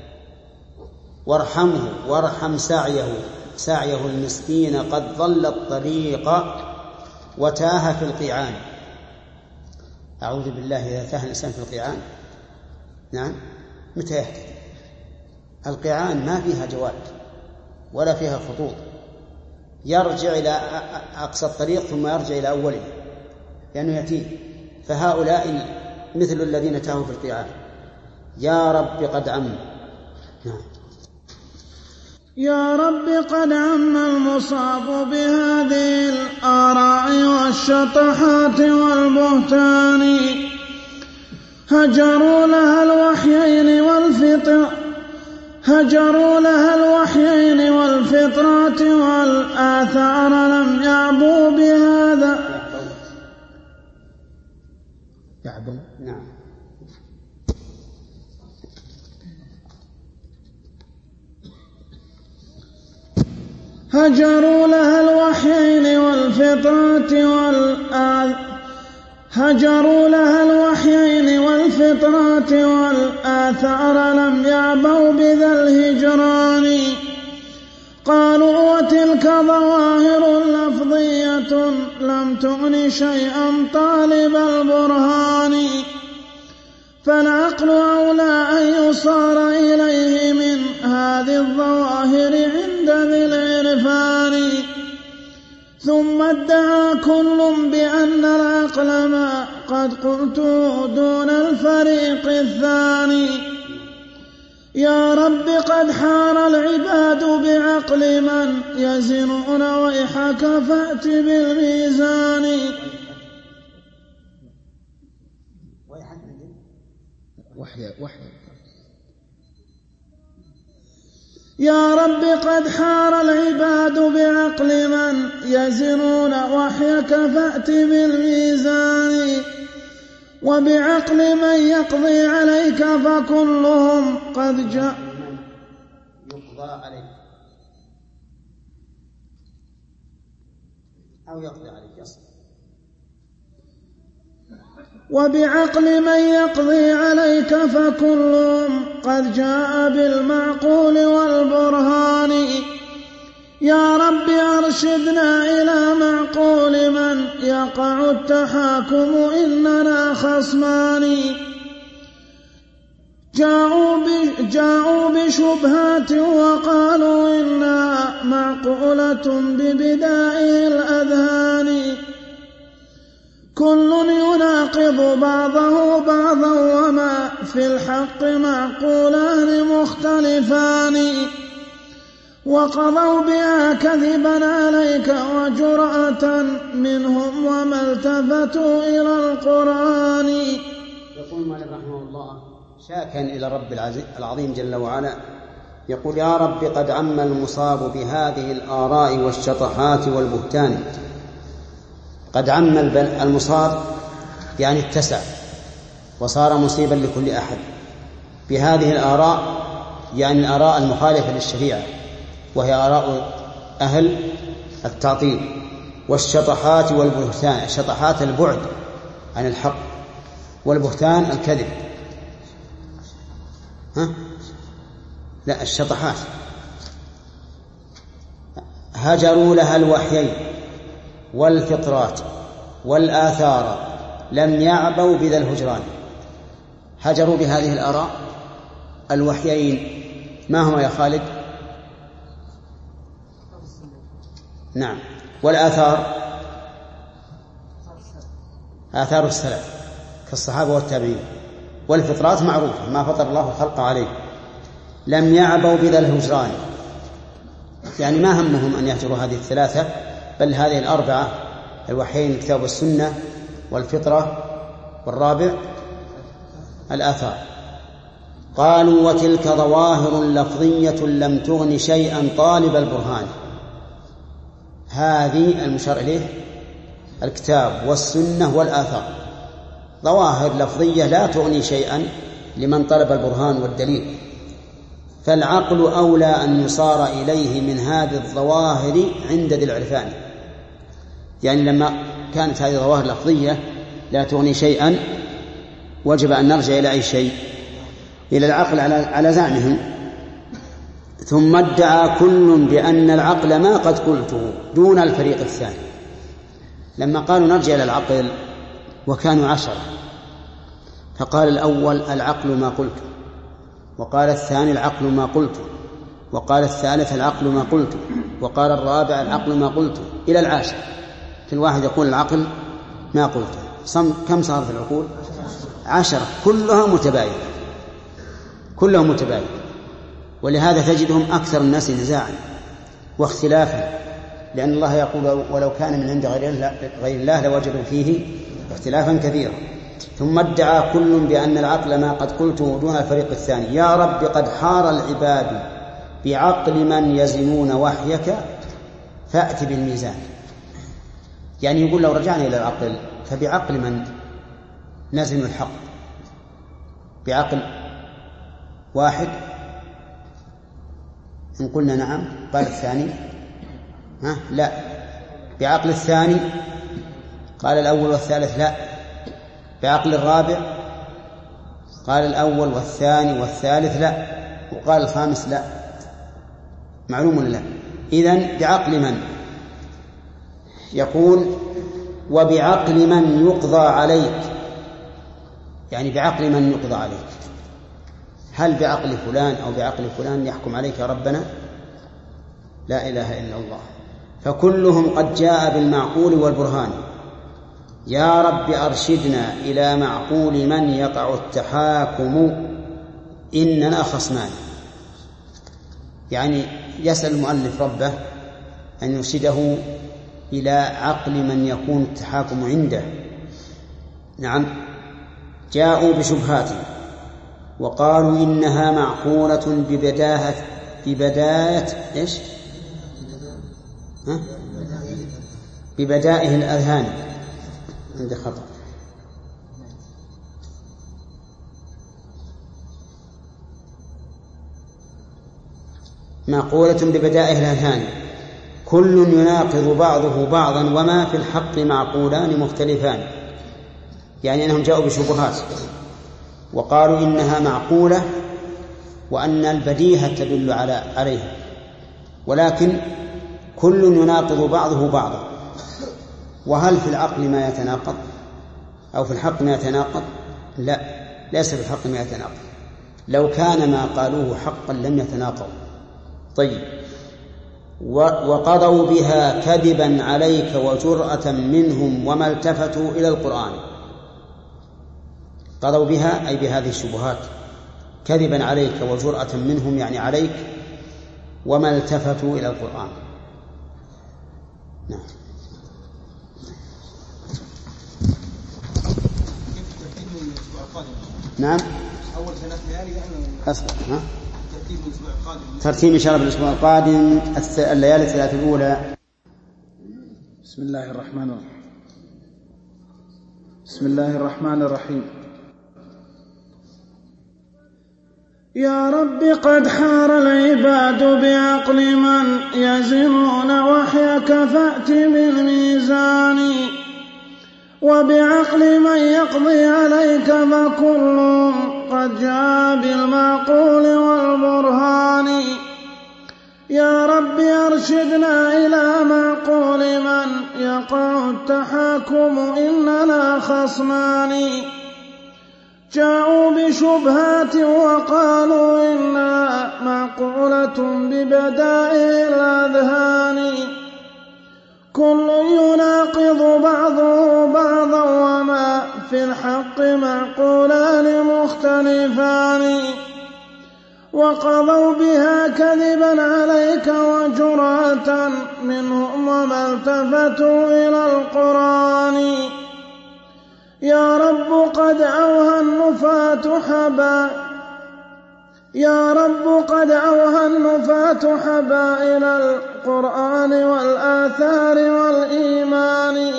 وارحمه وارحم سعيه سعيه المسكين قد ضل الطريق وتاه في القيعان. أعوذ بالله إذا تاه الإنسان في القيعان. نعم، متى يهتدي؟ القيعان ما فيها جواد ولا فيها خطوط، يرجع إلى أقصى الطريق ثم يرجع إلى أوله لأنه يأتيه. فهؤلاء مثل الذين تاهوا في القيعان. يا رب قد عم. نعم. يا رب قد عم المصاب بهذه الآراء والشطحات والبهتان، هجروا لها الوحيين والفطر هجروا لها الوحيين والفطرات والآثار، لم يعبوا بهذا يعبوا. نعم. هجروا لها الوحيين والفطرات والآثار هجروا لها الوحيين والفطرات والآثار، لم يعبوا بذا الهجران. قالوا وتلك ظواهر لفظية لم تغن شيئا طالب البرهان، فالعقل أولى أن يصار إليه من هذه الظواهر عند ذي العرفان. ثم ادعى كل بأن العقل ما قد قلته دون الفريق الثاني. يا رب قد حار العباد بعقل من يزنون، ويحك فأت بالميزان. وحي وحي يا رب قد حار العباد بعقل من يزنون، وحيك فأت بالميزان. وبعقل من يقضي عليك فكلهم قد جاء يقضى عليك أو يقضي عليك يصل. وبعقل من يقضي عليك فكلهم قد جاء بالمعقول والبرهان. يا رب أرشدنا إلى معقول من يقع التحاكم إننا خصمان. جاءوا, جاءوا بشبهات وقالوا إنها معقولة ببدائه الأذهان. كل يناقض بعضه بعضا، وما في الحق معقولان مختلفان. وقضوا بها كذبا عليك وجرأة منهم، وما التفتوا إلى القرآن. يقول مالك رحمه الله شاكا إلى رب العظيم جل وعلا، يقول يا رب قد عم المصاب بهذه الآراء والشطحات والبهتان. قد عم المصاب يعني اتسع وصار مصيبا لكل أحد بهذه الآراء، يعني الآراء المخالفة للشريعة، وهي آراء أهل التعطيل. والشطحات والبهتان، الشطحات البعد عن الحق، والبهتان الكذب. ها؟ لا، الشطحات. هجروا لها الوحيين والفطرات والآثار لم يعبوا بذا الهجران. هجروا بهذه الآراء الوحيين، ما هو يا خالد؟ نعم. والآثار آثار السلف كالصحابة والتابعين. والفطرات معروفة، ما فطر الله الخلق عليه. لم يعبوا بذا الهجران، يعني ما همهم أن يهجروا هذه الثلاثة، بل هذه الأربعة: الوحيين الكتاب والسنة والفطرة، والرابع الآثار. قالوا وتلك ظواهر لفظية لم تغن شيئا طالب البرهان. هذه المشار إليه الكتاب والسنة والآثار، ظواهر لفظية لا تغني شيئا لمن طلب البرهان والدليل، فالعقل أولى أن يصار إليه من هذه الظواهر عند ذي العرفان. يعني لما كانت هذه الظواهر لفظية لا تغني شيئا، وجب أن نرجع إلى أي شيء؟ إلى العقل على زعمهم. ثم ادعى كل بأن العقل ما قد قلته دون الفريق الثاني. لما قالوا نرجع إلى العقل وكانوا عشرة، فقال الأول العقل ما قلته، وقال الثاني العقل ما قلته، وقال الثالث العقل ما قلته، وقال الرابع العقل ما قلته، إلى العاشر. كل واحد يقول العقل ما قلته. كم صارت العقول؟ عشرة، كلها متباينة، كلها متباينة. ولهذا تجدهم أكثر الناس نزاعا واختلافا، لأن الله يقول ولو كان من عند غير الله لوجدوا فيه اختلافا كثيرا. ثم ادعى كل بأن العقل ما قد قلته دون الفريق الثاني. يا رب قد حار العباد بعقل من يزنون وحيك فأت بالميزان. يعني يقول لو رجعنا إلى العقل فبعقل من نزن الحق؟ بعقل واحد إن قلنا نعم قال الثاني ها لا، بعقل الثاني قال الأول والثالث لا، بعقل الرابع قال الأول والثاني والثالث لا، وقال الخامس لا. معلوم ولا لا؟ إذن بعقل من؟ يقول وبعقل من يقضى عليك، يعني بعقل من يقضى عليك. هل بعقل فلان أو بعقل فلان يحكم عليك يا ربنا؟ لا إله إلا الله. فكلهم قد جاء بالمعقول والبرهان. يا رب أرشدنا إلى معقول من يقع التحاكم إننا خصمان. يعني يسأل المؤلف ربه أن يرشده إلى عقل من يكون التحاكم عنده. نعم. جاءوا بشبهات وقالوا إنها معقولة ببداهة ببداية إيش؟ ها؟ ببدائه الأذهان. عندي خطأ. معقولة ببدائه الأذهان كل يناقض بعضه بعضا وما في الحق معقولان مختلفان. يعني أنهم جاءوا بشبهات وقالوا إنها معقولة وأن البديهة تدل على عليها، ولكن كل يناقض بعضه بعضا. وهل في العقل ما يتناقض أو في الحق ما يتناقض؟ لا، ليس في الحق ما يتناقض. لو كان ما قالوه حقا لم يتناقض. طيب. وقضوا بها كذبا عليك وجرأة منهم وما التفتوا إلى القرآن. قضوا بها أي بهذه الشبهات كذبا عليك وجرأة منهم، يعني عليك، وما التفتوا إلى القرآن. نعم. نعم. أول ثلاث ليالي أصبر. ها؟ ترتيب إن شاء الله بالأسبوع القادم الليالي الثلاث الأولى. بسم الله الرحمن الرحيم. بسم الله الرحمن الرحيم. يا رب قد حار العباد بعقل من يزنون وحيك فأت بالميزان، وبعقل من يقضي عليك فكلهم قد جاء بالمعقول والبرهان يا رب أرشدنا إلى معقول من يقع التحاكم إننا خصمان جاءوا بشبهات وقالوا إنها معقولة ببدائع الأذهان كل يناقض بعضه بعضا وما في الحق معقولان مختلفان وقضوا بها كذبا عليك وجرأة منهم وما التفتوا إلى القرآن يا رب قد أوهى النفاة حبا يا رب قد أوهى النفاة حبائل القرآن والآثار والإيمان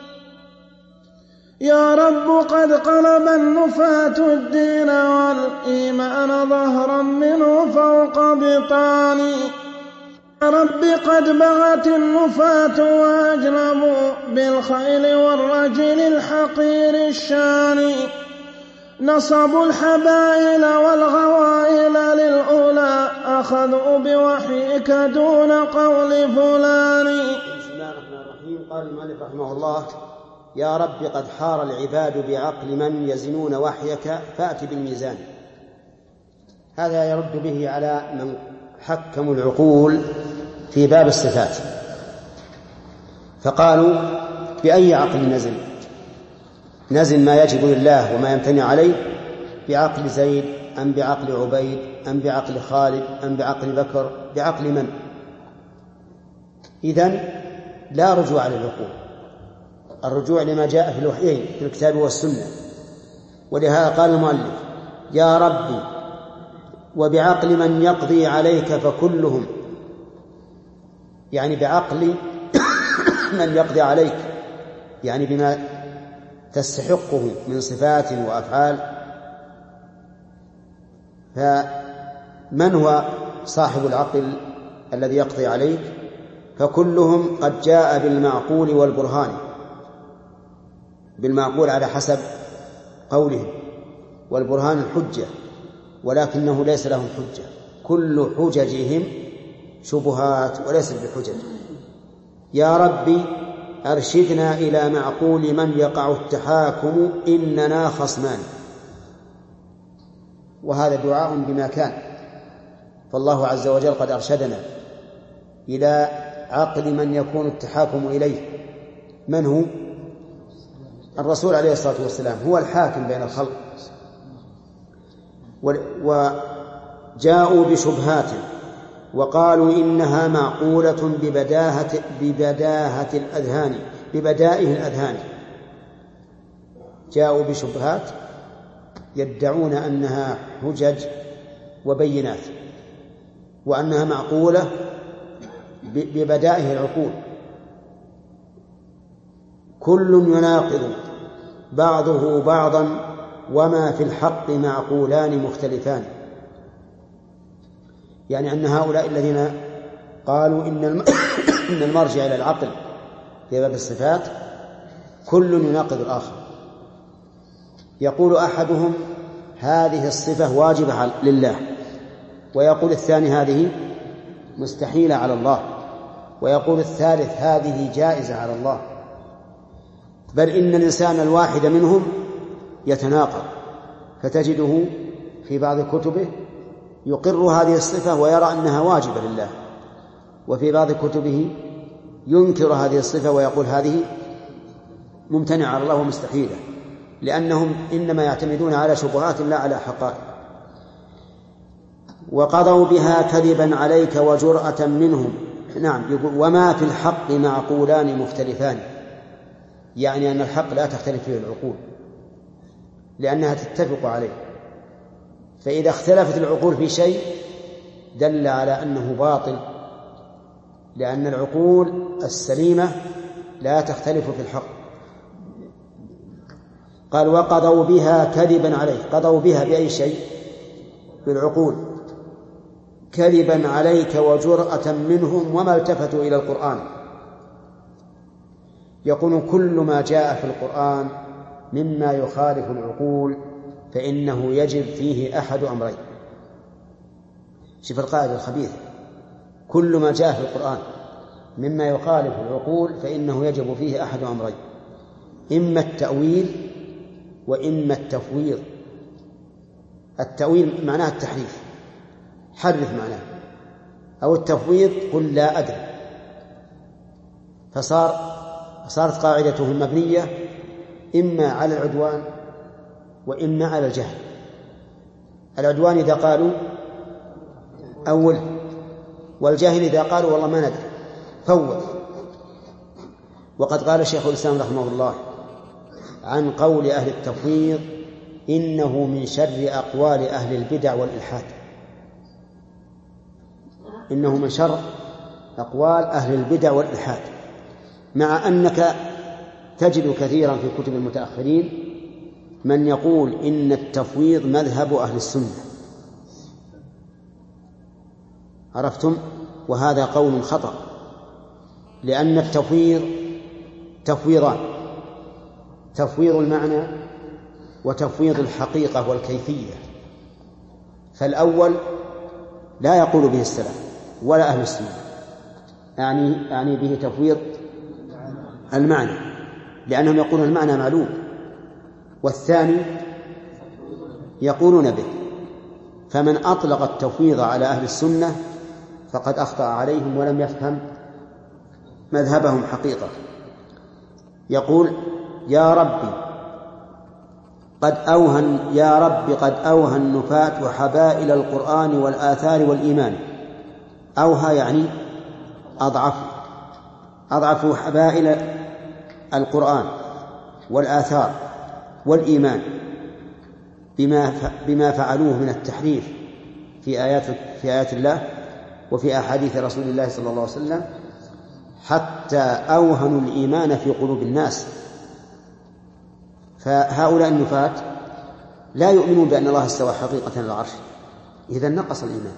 يا رب قد قلب النفاة الدين والإيمان ظهرا منه فوق بطان يا رب قد بغت النفاة وأجلبوا بالخيل والرجل الحقير الشان نصبوا الحبائل والغوائل للأولى أخذوا بوحيك دون قول فلان. بسم الله الرحمن الرحيم. قال المؤلف رحمه الله يا رب قد حار العباد بعقل من يزنون وحيك فأت بالميزان. هذا يرد به على من حكموا العقول في باب الصفات فقالوا بأي عقل نزل نزل ما يجب لله وما يمتنع عليه بعقل زيد أم بعقل عبيد أم بعقل خالد أم بعقل بكر بعقل من؟ إذن لا رجوع للعقول الرجوع لما جاء في الوحيين في الكتاب والسنة ولهذا قال المؤلف يا ربي وبعقل من يقضي عليك فكلهم يعني بعقل من يقضي عليك يعني بما تستحقه من صفات وأفعال فمن هو صاحب العقل الذي يقضي عليك فكلهم قد جاء بالمعقول والبرهان بالمعقول على حسب قولهم والبرهان الحجة ولكنه ليس لهم حجة كل حججهم شبهات وليست بحجج يا ربي أرشدنا إلى معقول من يقع التحاكم إننا خصمان. وهذا دعاء بما كان فالله عز وجل قد أرشدنا إلى عقل من يكون التحاكم إليه من هو؟ الرسول عليه الصلاة والسلام هو الحاكم بين الخلق وجاءوا بشبهات وقالوا إنها معقولة ببداهة, ببداهة الأذهان ببدائه الأذهان جاءوا بشبهات يدعون أنها حجج وبينات وأنها معقولة ببدائه العقول كل يناقض بعضه بعضا وما في الحق معقولان مختلفان يعني أن هؤلاء الذين قالوا إن المرجع إلى العقل في باب الصفات كل يناقض الآخر يقول أحدهم هذه الصفة واجبة لله ويقول الثاني هذه مستحيلة على الله ويقول الثالث هذه جائزة على الله بل إن الإنسان الواحد منهم يتناقض فتجده في بعض كتبه يقر هذه الصفة ويرى أنها واجبة لله وفي بعض كتبه ينكر هذه الصفة ويقول هذه ممتنعة على الله ومستحيلة لأنهم إنما يعتمدون على شبهات لا على حقائق وقضوا بها كذبا عليك وجرأة منهم نعم يقول وما في الحق معقولان مختلفان يعني أن الحق لا تختلف فيه العقول لأنها تتفق عليه فإذا اختلفت العقول في شيء دل على أنه باطل لأن العقول السليمة لا تختلف في الحق قال وقضوا بها كذبا عليك قضوا بها بأي شيء بالعقول كذبا عليك وجرأة منهم وما التفتوا إلى القرآن يقول كل ما جاء في القرآن مما يخالف العقول فإنه يجب فيه أحد أمرين. شوف القاعدة الخبيثة، كل ما جاء في القرآن مما يخالف العقول فإنه يجب فيه أحد أمرين، إما التأويل وإما التفويض. التأويل معناه التحريف، حرف معناه، أو التفويض قل لا أدري. فصار صارت قاعدتهم مبنية إما على العدوان وإما على الجهل. العدوان إذا قالوا أول، والجاهل إذا قالوا والله ما ندري فوض. وقد قال شيخ الإسلام رحمه الله عن قول أهل التفويض إنه من شر أقوال أهل البدع والإلحاد، إنه من شر أقوال أهل البدع والإلحاد، مع أنك تجد كثيرا في كتب المتأخرين من يقول إن التفويض مذهب أهل السنة. عرفتم؟ وهذا قول خطأ، لأن التفويض تفويضان: تفويض المعنى وتفويض الحقيقة والكيفية. فالأول لا يقول به السلف ولا أهل السنة، يعني يعني به تفويض المعنى، لأنهم يقولون المعنى معلوم، والثاني يقولون به. فمن أطلق التفويض على أهل السنة فقد أخطأ عليهم ولم يفهم مذهبهم حقيقة. يقول يا ربي قد أوهن يا رب قد أوهى النفاة حبائل القرآن والآثار والإيمان. أوهى يعني أضعف، أضعفوا حبائل القرآن والآثار والإيمان بما بما فعلوه من التحريف في آيات في آيات الله وفي أحاديث رسول الله صلى الله عليه وسلم، حتى أوهنوا الإيمان في قلوب الناس. فهؤلاء النفاة لا يؤمنون بأن الله استوى حقيقة على العرش، إذا نقص الإيمان.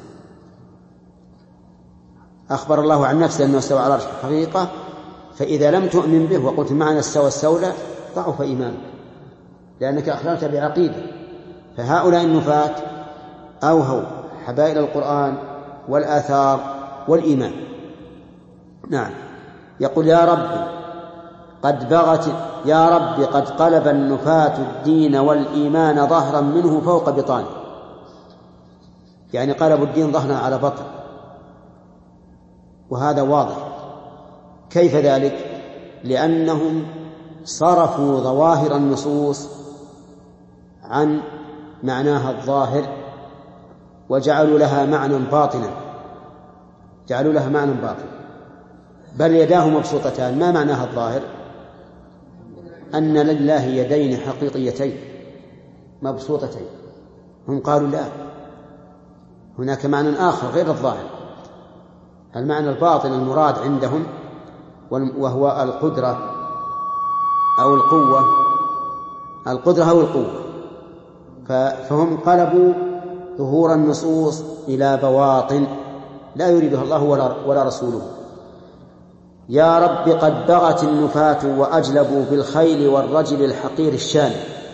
أخبر الله عن نفسه أنه استوى على العرش حقيقة، فإذا لم تؤمن به وقلت معنا استوى استولى ضعف إيمانك، لأنك أخللت بعقيدة. فهؤلاء النفاة أوهوا حبائل القرآن والآثار والإيمان. نعم. يقول يا رب قد بغت يا رب قد قلب النفاة الدين والإيمان ظهرا منه فوق بطانه، يعني قلبوا الدين ظهرا على بطن، وهذا واضح. كيف ذلك؟ لأنهم صرفوا ظواهر النصوص عن معناها الظاهر وجعلوا لها معنى باطنا، جعلوا لها معنى باطن. بل يداه مبسوطتان، ما معناها الظاهر؟ أن لله يدين حقيقيتين مبسوطتين. هم قالوا لا، هناك معنى آخر غير الظاهر. المعنى الباطن المراد عندهم وهو القدرة أو القوة، القدرة أو القوة. فهم قلبوا ظهور النصوص إلى بواطن لا يريدها الله ولا رسوله. يا رب قد بغت النفاة وأجلبوا بالخيل والرجل الحقير الشان.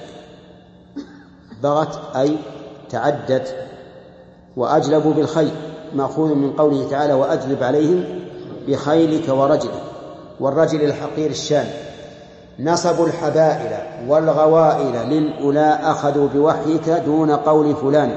بغت أي تعدت، وأجلبوا بالخيل مأخوذ من قوله تعالى وأجلب عليهم بخيلك ورجلك، والرجل الحقير الشان. نصبوا الحبائل والغوائل للأولى أخذوا بوحيك دون قول فلان.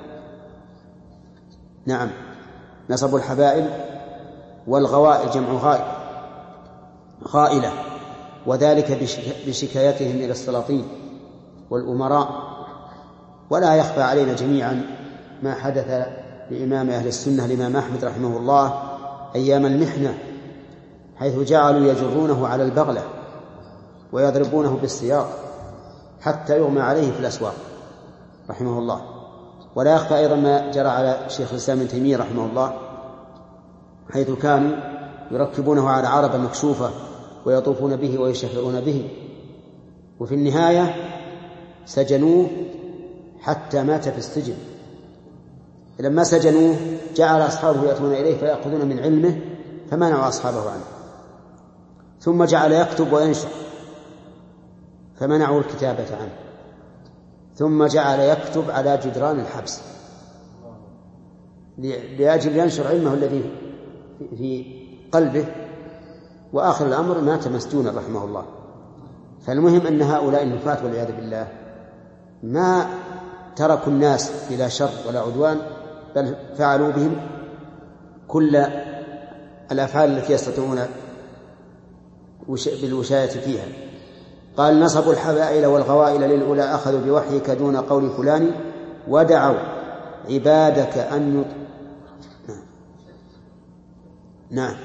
نعم، نصبوا الحبائل والغوائل جمع غائل غائلة، وذلك بشكايتهم إلى السلاطين والأمراء. ولا يخفى علينا جميعا ما حدث لإمام أهل السنة الإمام أحمد رحمه الله أيام المحنة، حيث جعلوا يجرونه على البغلة ويضربونه بالسياط حتى يغمى عليه في الأسواق رحمه الله. ولا يخفى أيضا ما جرى على شيخ الإسلام ابن تيمية رحمه الله، حيث كانوا يركبونه على عربة مكشوفة ويطوفون به ويشهرون به، وفي النهاية سجنوه حتى مات في السجن. لما سجنوه جعل أصحابه يأتون إليه فيأخذون من علمه فمنعوا أصحابه عنه، ثم جعل يكتب وينشر فمنعوا الكتابة عنه. ثم جعل يكتب على جدران الحبس لأجل ينشر علمه الذي في قلبه، وآخر الأمر مات مسجونا رحمه الله. فالمهم أن هؤلاء النفاة والعياذ بالله ما تركوا الناس إلى شر ولا عدوان، بل فعلوا بهم كل الأفعال التي يستطيعون بالوشاية فيها. قال نصبوا الحبائل والغوائل للأولى أخذوا بوحيك دون قول فلان ودعوا عبادك أن يط... نعم.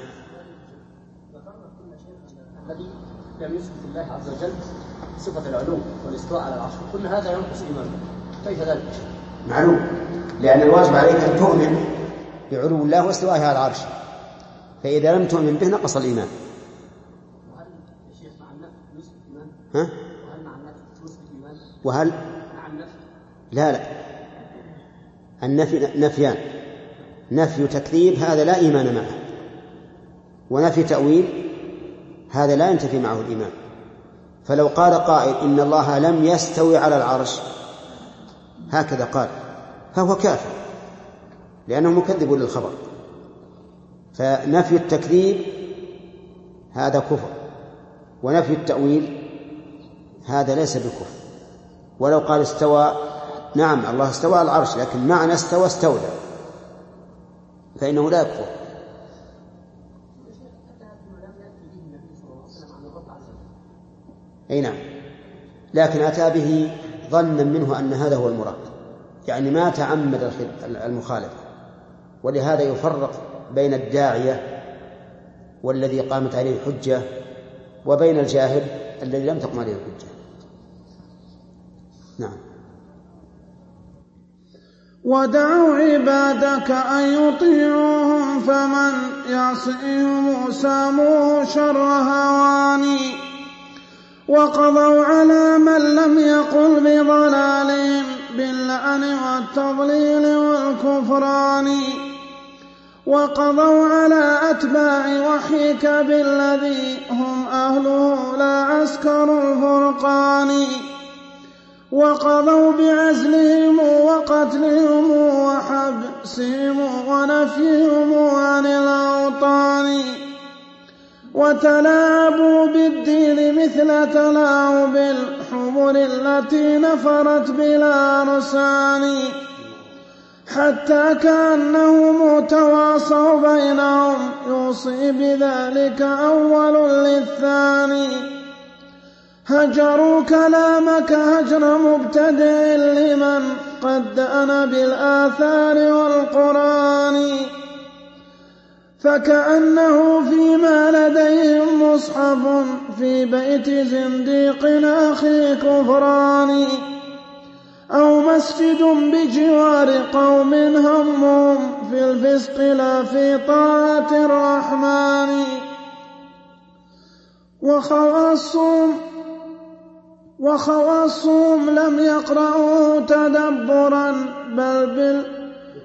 الذي لم يثبت الله عز وجل صفة العلو والاستواء على العرش، كل هذا ينقص إيمانه، كيف ذلك؟ معلوم، لأن الواجب عليك أن تؤمن بعلو الله واستوائه على العرش، فإذا لم تؤمن به نقص الإيمان. وهل يا شيخ مع النفي يثبت الإيمان؟ ها؟ وهل مع النفي يثبت الإيمان؟ وهل؟ مع النفي؟ لا لا، النفي نفيان، نفي تكذيب هذا لا إيمان معه، ونفي تأويل هذا لا ينتفي معه الإيمان. فلو قال قائل إن الله لم يستوي على العرش هكذا قال فهو كافر، لأنه مكذب للخبر. فنفي التكذيب هذا كفر، ونفي التأويل هذا ليس بكفر. ولو قال استوى، نعم الله استوى على العرش، لكن معنى استوى استولى، فإنه لا يكفر. أي نعم، لكن أتى به ظنا منه أن هذا هو المراد، يعني ما تعمد المخالفة. ولهذا يفرق بين الداعية والذي قامت عليه الحجة وبين الجاهل الذي لم تقم عليه الحجة. نعم. ودعوا عبادك أن يطيعوهم فمن يعصيهم ساموه شر هواني. وقضوا على من لم يقل بضلالهم باللعن والتضليل والكفران. وقضوا على أتباع وحيك بالذي هم أهله لا عسكر الفرقان. وقضوا بعزلهم وقتلهم وحبسهم ونفيهم عن الأوطان. وتلاعبوا بالدين مثل تلاعب الحمر التي نفرت بلا رسان، حتى كأنهم تواصوا بينهم يوصي بذلك أول للثاني. هجروا كلامك هجر مبتدئ لمن قد أنا بالآثار والقرآن، فكأنه فيما لديهم مصحف في بيت زنديق أخي كفران، أو مسجد بجوار قوم همهم في الفسق لا في طاعة الرحمن. وخواصهم وخواصهم لم يقرأوا تدبرا بل بال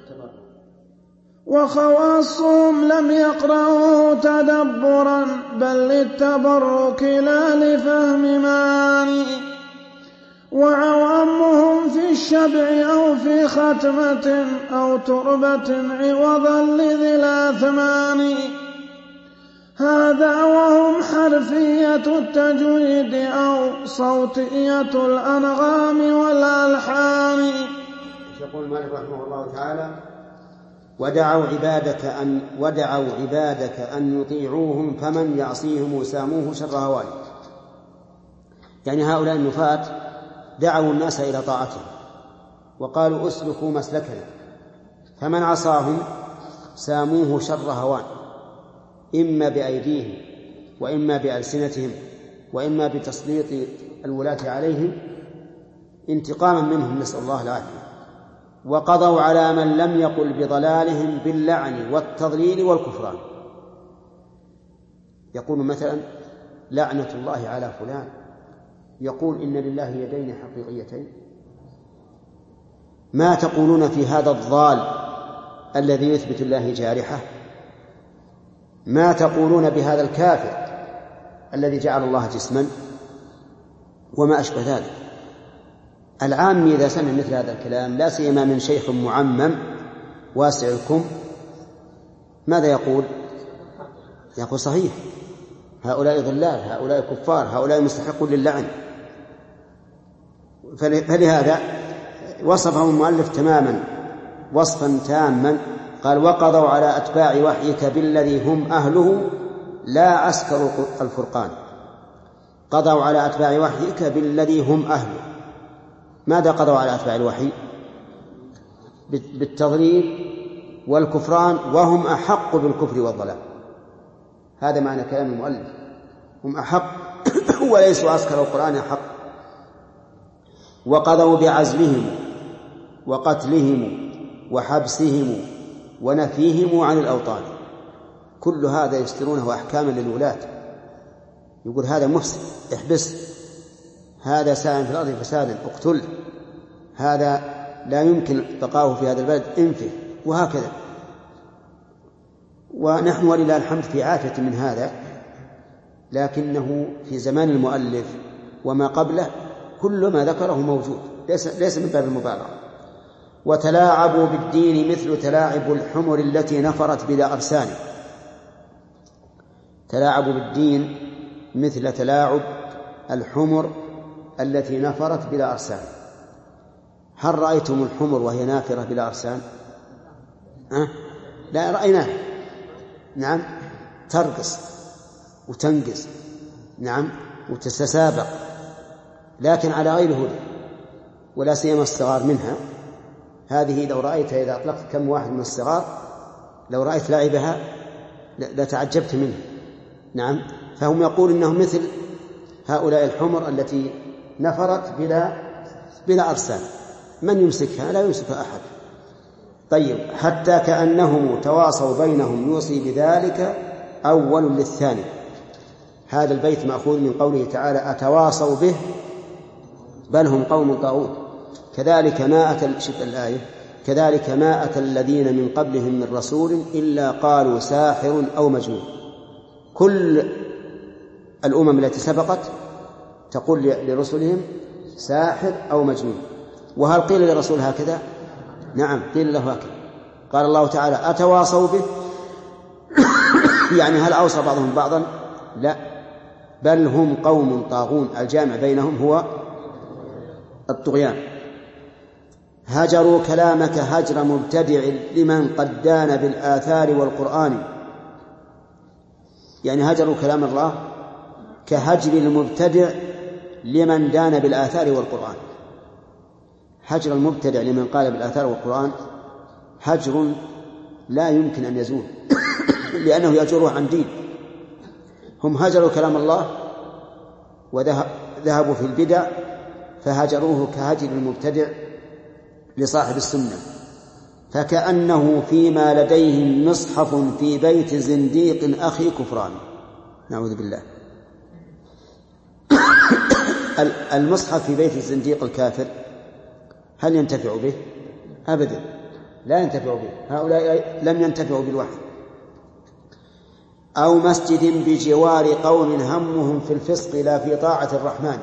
وخواصهم لم يقرأوا تدبرا بل للتبرك لا لفهم معاني. وعوامهم في الشبع أو في ختمة أو تربة عوضا لذي الأثمان. هذا وهم حرفية التجويد أو صوتية الأنغام والألحان. يقول المؤلف رحمه الله تعالى ودعوا عبادك أن ودعوا عبادك أن يطيعوهم فمن يعصيهم ساموه شر هوان. يعني هؤلاء النفاة دعوا الناس إلى طاعتهم وقالوا اسلكوا مسلكنا، فمن عصاهم ساموه شر هوان، إما بأيديهم وإما بألسنتهم وإما بتسليط الولاة عليهم انتقاما منهم، نسأل الله العافية. وقضوا على من لم يقل بضلالهم باللعن والتضليل والكفران. يقول مثلا لعنة الله على فلان، يقول إن لله يدين حقيقيتين. ما تقولون في هذا الضال الذي يثبت الله جارحة؟ ما تقولون بهذا الكافر الذي جعل الله جسما؟ وما أشبه ذلك. العام إذا سمع مثل هذا الكلام لا سيما من شيخ معمم واسع الكم ماذا يقول؟ يقول صحيح، هؤلاء ضلال، هؤلاء كفار، هؤلاء مستحقون للعن. فلهذا وصفهم المؤلف تماما وصفا تاما، قال وقضوا على أتباع وحيك بالذي هم أهله لا عسكر الفرقان. قضوا على أتباع وحيك بالذي هم أهله. ماذا قضوا على أتباع الوحي؟ بالتضليل والكفران، وهم أحق بالكفر والضلال. هذا معنى كلام المؤلف، هم أحق وليسوا عسكر القرآن أحق. وقضوا بعزلهم وقتلهم وحبسهم ونفيهم عن الأوطان. كل هذا يسترونه أحكاما للولاة. يقول هذا مفسد احبس، هذا سائل في الأرض فسادا اقتل، هذا لا يمكن بقاؤه في هذا البلد انفه، وهكذا. ونحن ولله الحمد في عافية من هذا، لكنه في زمان المؤلف وما قبله كل ما ذكره موجود، ليس, ليس من باب المبالغة. وتلاعبوا بالدين مثل تلاعب الحمر التي نفرت بلا أرسان. تلاعبوا بالدين مثل تلاعب الحمر التي نفرت بلا أرسان. هل رأيتم الحمر وهي نافرة بلا أرسان؟ أه؟ لا رأيناها، نعم، ترقص وتنقص، نعم، وتتسابق، لكن على غير هدى، ولا سيما الصغار منها. هذه لو رأيتها إذا أطلقت كم واحد من الصغار، لو رأيت لعبها لتعجبت منها، نعم. فهم يقول إنهم مثل هؤلاء الحمر التي نفرت بلا بلا أرسال، من يمسكها؟ لا يمسكها أحد. طيب، حتى كأنهم تواصوا بينهم يوصي بذلك أول للثاني. هذا البيت مأخوذ من قوله تعالى أتواصوا به بل هم قوم طاغون. كذلك ما أتى شوف الآية كذلك ما أتى الذين من قبلهم من رسول إلا قالوا ساحر أو مجنون. كل الأمم التي سبقت تقول لرسلهم ساحر أو مجنون. وهل قيل للرسول هكذا؟ نعم، قيل له هكذا. قال الله تعالى أتواصوا به يعني هل أوصى بعضهم بعضا؟ لا، بل هم قوم طاغون. الجامع بينهم هو الطغيان. هجروا كلامك هجر مبتدع لمن قد دان بالآثار والقرآن. يعني هجروا كلام الله كهجر المبتدع لمن دان بالآثار والقرآن. هجر المبتدع لمن قال بالآثار والقرآن هجر لا يمكن أن يزول لأنه يجره عن دين. هم هجروا كلام الله وذهبوا في البدع فهجروه كهجر المبتدع لصاحب السنة. فكأنه فيما لديهم مصحف في بيت زنديق أخي كفران، نعوذ بالله. المصحف في بيت الزنديق الكافر هل ينتفع به؟ أبدا، لا ينتفع به. هؤلاء لم ينتفعوا بالوحي. أو مسجد بجوار قوم همهم في الفسق لا في طاعة الرحمن.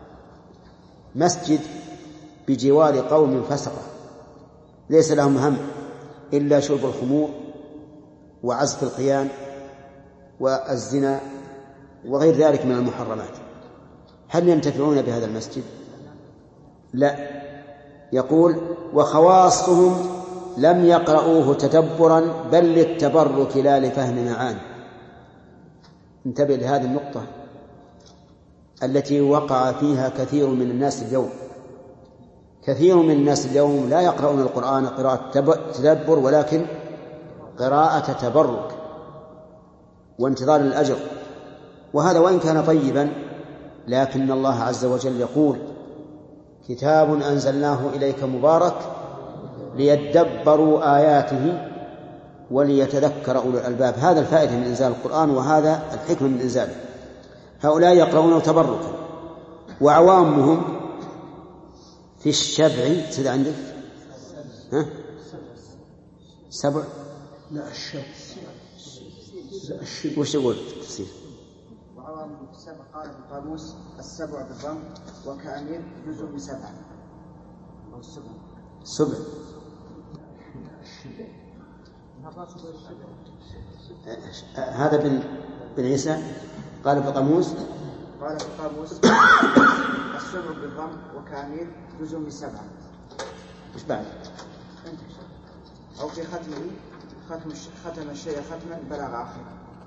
مسجد بجوار قوم فسقة ليس لهم هم إلا شرب الخمور وعزف القيان والزنا وغير ذلك من المحرمات. هل ينتفعون بهذا المسجد؟ لا. يقول وخواصهم لم يقرؤوه تدبرا بل للتبرك لا لفهم معاني. انتبه لهذه النقطة التي وقع فيها كثير من الناس اليوم. كثير من الناس اليوم لا يقرؤون القرآن قراءة تدبر ولكن قراءة تبرك وانتظار الأجر. وهذا وإن كان طيبا لكن الله عز وجل يقول كتاب أنزلناه إليك مبارك ليدبروا آياته وليتذكر أولو الألباب. هذا الفائدة من إنزال القرآن وهذا الحكمة من إنزاله. هؤلاء يقرؤون تبركا وعوامهم في الشبع. سيد عندك ها؟ سبع؟ لا الشبع. وش يقول تفسير؟ وعوامهم في السبع قال في القاموس السبع بالضم وكأمير جزء بسبعة. السبع. هذا بن بن عيسى قال في القاموس قال في القاموس السبع بالضم وكامل جزء من سبعة. مش بعد أو في ختمه ختم ختم الشيء ختما بلغ آخر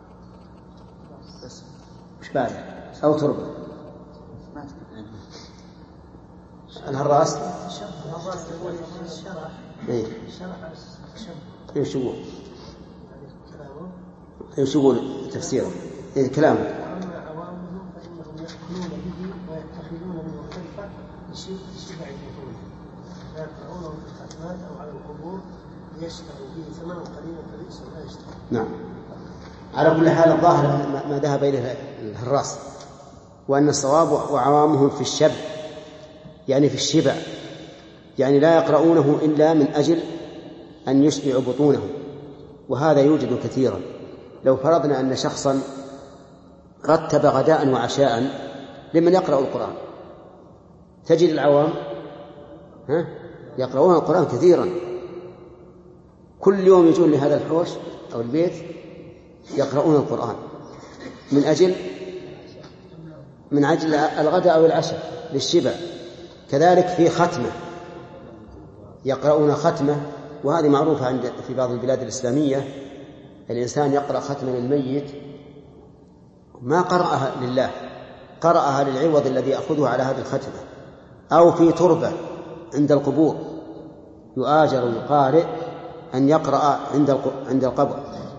بس مش بعد أو تربة. ما الهراس الهراس يقول الشرح إيه شرح الشرح إيش يقول إيش يقول تفسيره إيه كلامه. وأما عوامهم فإنهم يأكلون به ويتخذون منه خلفة لشبع الجفون فيرفعونه في الختمات أو على القبور ليشتروا به ثمنا قليلا فبئس ما يشتري. نعم. على كل حال الظاهر ما ذهب إليه الهراس وأن الصواب وعوامهم في الشبع يعني في الشبع يعني لا يقرؤونه إلا من أجل أن يشبعوا بطونهم، وهذا يوجد كثيرا. لو فرضنا أن شخصا رتب غداء وعشاء لمن يقرأ القرآن تجد العوام ها يقرؤون القرآن كثيرا، كل يوم يجون لهذا الحوش أو البيت يقرؤون القرآن من أجل من أجل الغداء أو العشاء للشبع. كذلك في ختمة يقرؤون ختمة، وهذه معروفة عند في بعض البلاد الإسلامية. الإنسان يقرأ ختمة للميت ما قرأها لله، قرأها للعوض الذي يأخذه على هذه الختمة. أو في تربة عند القبور يؤاجر القارئ أن يقرأ عند عند القبر.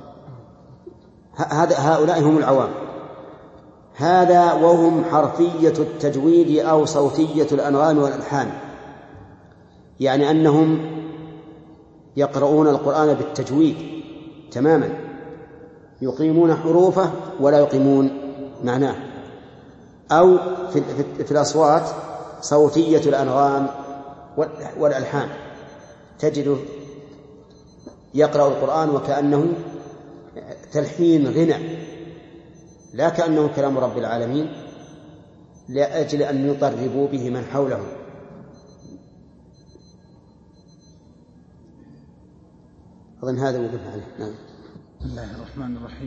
هذا هؤلاء هم العوام. هذا وهم حرفية التجويد أو صوتية الأنغام والألحان، يعني أنهم يقرؤون القرآن بالتجويد تماما، يقيمون حروفه ولا يقيمون معناه. أو في, في, في الأصوات صوتية الأنغام والألحان، تجد يقرأ القرآن وكأنه تلحين غنى لا كأنه كلام رب العالمين، لأجل أن يطربوا به من حولهم. أظن هذا وقف عليه. نعم. بسم الله الرحمن الرحيم.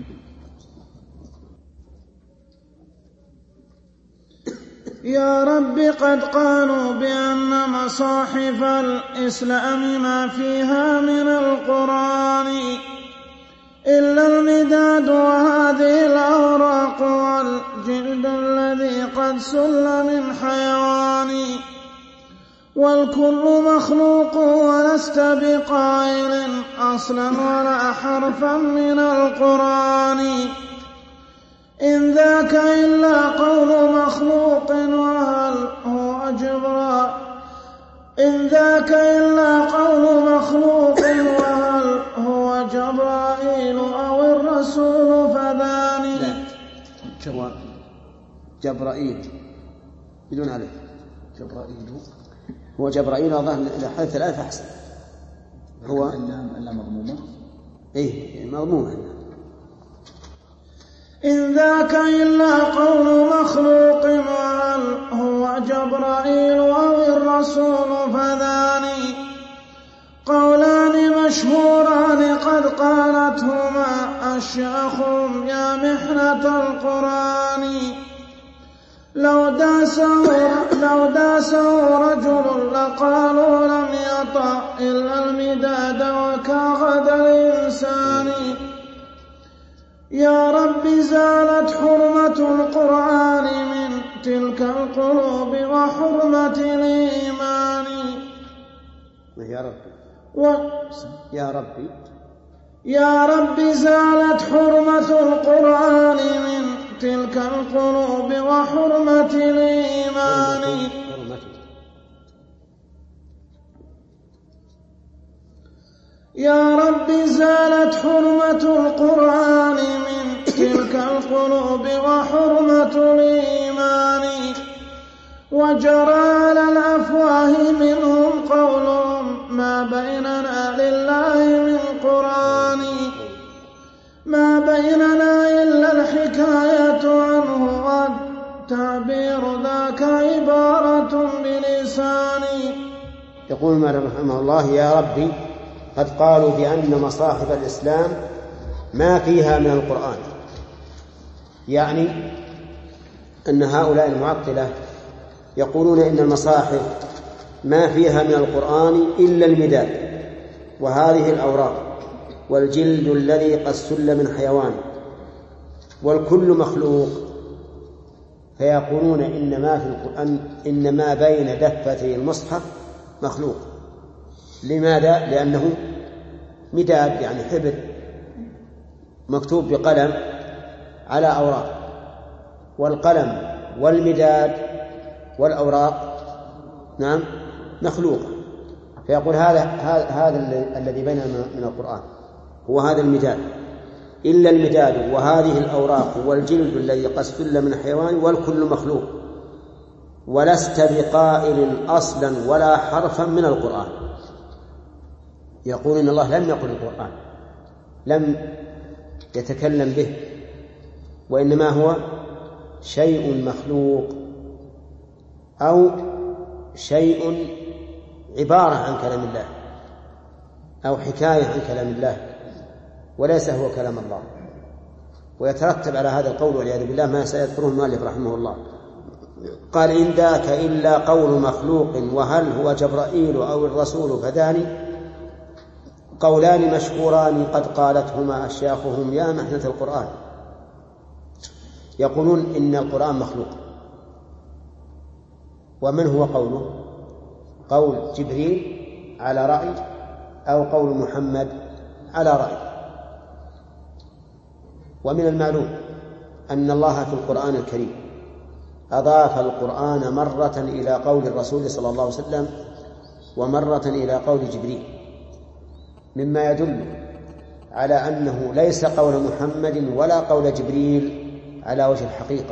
يا رب قد قالوا بأن مصاحف الإسلام ما فيها من القرآن إلا المداد وهذه الأوراق والجلد الذي قد سل من حيوان، والكل مخلوق ولست بقائل أصلا ولا حرفا من القرآن، إن ذاك إلا قول مخلوق وهل هو جبرائيل إن ذاك إلا قول مخلوق وهل هو جبرائيل أو الرسول فذاني. لا جبرائيل بدون ألف. جبرائيل هو جبرائيل أظن إذا حدث الألف أحسن. هو إلا مضمومة إيه مضمومة. إن ذاك إلا قول مخلوق وهل هو جبرائيل أو الرسول فذاني، قولان مشهوران قد قالتهما أشياخهم يا محنة القرآن، لو داسه, لو داسه رجل لقالوا لم يطأ إلا المداد وكغد الإنسان، يا رب زالت حرمة القرآن من تلك القلوب وحرمة الإيمان. يا رب و... يا ربي يا رب زالت حرمة القرآن من تلك القلوب وحرمة الإيمان. يا رب زالت حرمة القرآن من تلك القلوب وحرمة الإيمان، وجرى على الأفواه منهم قولهم ما بيننا لله من قرآن، ما بيننا إلا الحكاية عنه والتعبير ذاك عبارة بلساني، يقول مالك رحمه الله: يا ربي قد قالوا بأن مصاحف الإسلام ما فيها من القرآن، يعني أن هؤلاء المعطلة يقولون إن المصاحف ما فيها من القرآن إلا المداد وهذه الأوراق والجلد الذي قد سل من حيوان والكل مخلوق، فيقولون إن ما في القرآن إن ما بين دفتي المصحف مخلوق. لماذا؟ لأنه مداد، يعني حبر مكتوب بقلم على أوراق، والقلم والمداد والأوراق نعم مخلوقة. فيقول هذا هذا الذي بيننا من القرآن هو هذا المداد، إلا المداد وهذه الأوراق والجلد الذي قد سل من حيوان والكل مخلوق، ولست بقائل أصلا ولا حرفا من القرآن. يقول إن الله لم يقل القرآن، لم يتكلم به، وإنما هو شيء مخلوق أو شيء عبارة عن كلام الله أو حكاية عن كلام الله، وليس هو كلام الله. ويترتب على هذا القول والعياذ بالله ما سيذكره المؤلف رحمه الله. قال: إن ذاك إلا قول مخلوق وهل هو جبرائيل أو الرسول فذاني قولان مشهوران قد قالتهما أشياخهم يا محنة القرآن. يقولون إن القرآن مخلوق. ومن هو قوله؟ قول جبريل على رأي أو قول محمد على رأي. ومن المعلوم أن الله في القرآن الكريم أضاف القرآن مرة إلى قول الرسول صلى الله عليه وسلم ومرة إلى قول جبريل، مما يدل على أنه ليس قول محمد ولا قول جبريل على وجه الحقيقة،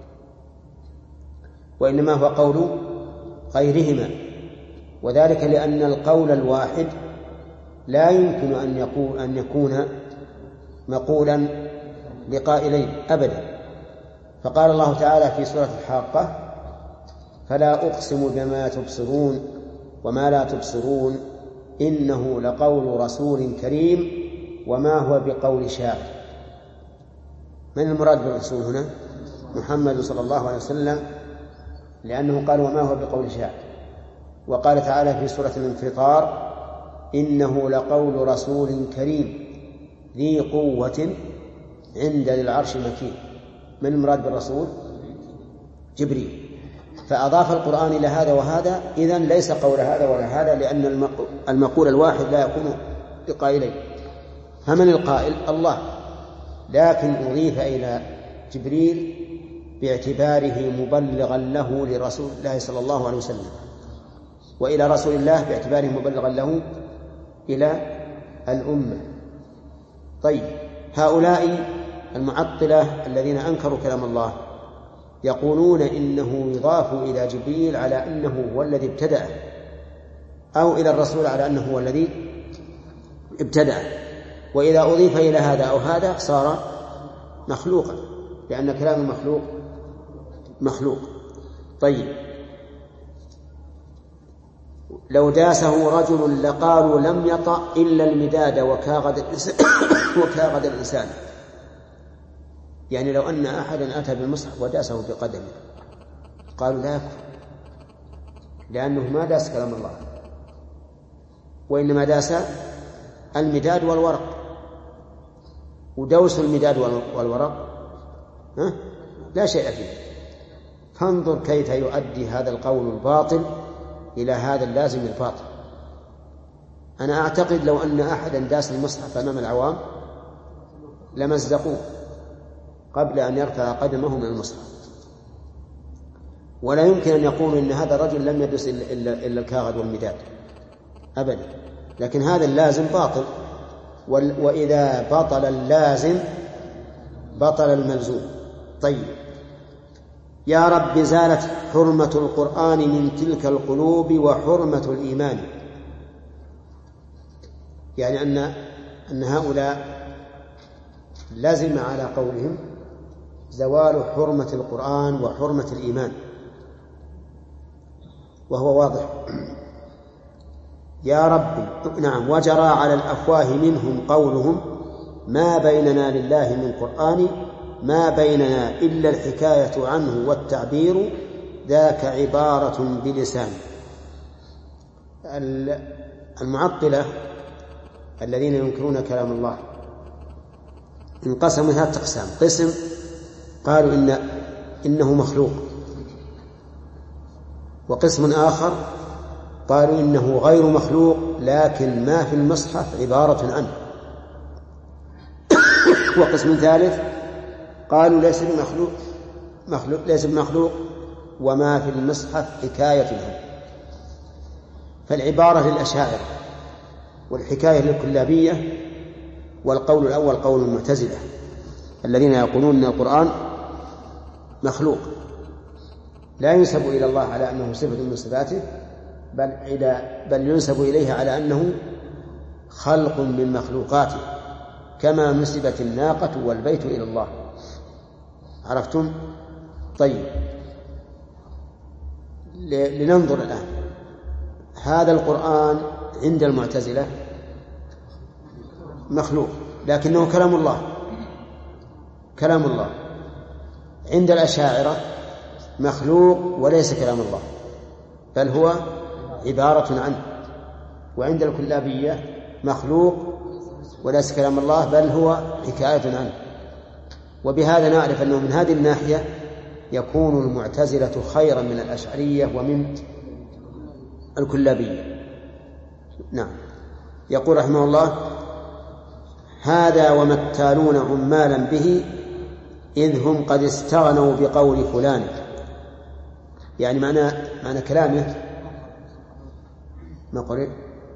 وإنما هو قول غيرهما، وذلك لأن القول الواحد لا يمكن أن يكون, أن يكون مقولا لقائلين أبدا. فقال الله تعالى في سورة الحاقة: فلا أقسم بما تبصرون وما لا تبصرون إنه لقول رسول كريم وما هو بقول شاعر. من المراد بالرسول هنا؟ محمد صلى الله عليه وسلم، لأنه قال وما هو بقول شاعر. وقال تعالى في سورة الانفطار: إنه لقول رسول كريم ذي قوة عند ذي العرش مكين. من المراد بالرسول؟ جبريل. فأضاف القرآن إلى هذا وهذا، إذن ليس قول هذا ولا هذا، لأن المقول الواحد لا يكون بقائلين. فمن القائل؟ الله، لكن أضيف إلى جبريل باعتباره مبلغا له لرسول الله صلى الله عليه وسلم، وإلى رسول الله باعتباره مبلغا له إلى الأمة. طيب، هؤلاء المعطلة الذين أنكروا كلام الله يقولون إنه يضاف إلى جبريل على أنه هو الذي ابتدأه، أو إلى الرسول على أنه هو الذي ابتدأه، وإذا أضيف إلى هذا أو هذا صار مخلوقا، لأن كلام المخلوق مخلوق. طيب، لو داسه رجل لقالوا لم يطأ إلا المداد وكاغد الإنسان, وكاغد الإنسان. يعني لو أن أحدا أتى بالمصحف وداسه بقدمه قالوا لا يكفر، لأنه ما داس كلام الله، وإنما داس المداد والورق. ودوس المداد والورق ها؟ لا شيء فيه. فانظر كيف يؤدي هذا القول الباطل إلى هذا اللازم الباطل. أنا أعتقد لو أن أحدا داس المصحف أمام العوام لمزقوه قبل أن يرفع قدمه من المصحف، ولا يمكن أن يقول إن هذا الرجل لم يدرس إلا الكاغد والمداد أبدا. لكن هذا اللازم باطل، وإذا بطل اللازم بطل الملزوم. طيب، يا رب زالت حرمة القرآن من تلك القلوب وحرمة الإيمان. يعني أن أن هؤلاء لازم على قولهم زوال حرمة القرآن وحرمة الإيمان، وهو واضح يا ربي نعم وجرى على الأفواه منهم قولهم ما بيننا لله من قرآن ما بيننا إلا الحكاية عنه والتعبير ذاك عبارة بلسان. المعطلة الذين ينكرون كلام الله انقسموا ثلاثة أقسام. قسم قالوا إن إنه مخلوق، وقسم آخر قالوا إنه غير مخلوق لكن ما في المصحف عبارة عنه، وقسم ثالث قالوا ليس بمخلوق مخلوق ليس بمخلوق وما في المصحف حكاية عنه. فالعبارة للأشاعرة والحكاية للكلابية، والقول الأول قول المعتزلة الذين يقولون أن القرآن مخلوق لا ينسب إلى الله على أنه صفة من صفاته، بل, إلى بل ينسب إليه على أنه خلق من مخلوقاته، كما نسبت الناقة والبيت إلى الله. عرفتم؟ طيب، لننظر الآن. هذا القرآن عند المعتزلة مخلوق لكنه كلام الله كلام الله عند الأشاعرة مخلوق وليس كلام الله بل هو عبارة عنه، وعند الكلابية مخلوق وليس كلام الله بل هو حكاية عنه. وبهذا نعرف أنه من هذه الناحية يكون المعتزلة خيرا من الأشعرية ومن الكلابية. نعم. يقول رحمه الله: هذا ومتالون عمالا به إذ هم قد استغنوا بقول فلان. يعني معنى, معنى كلامه ما قرئ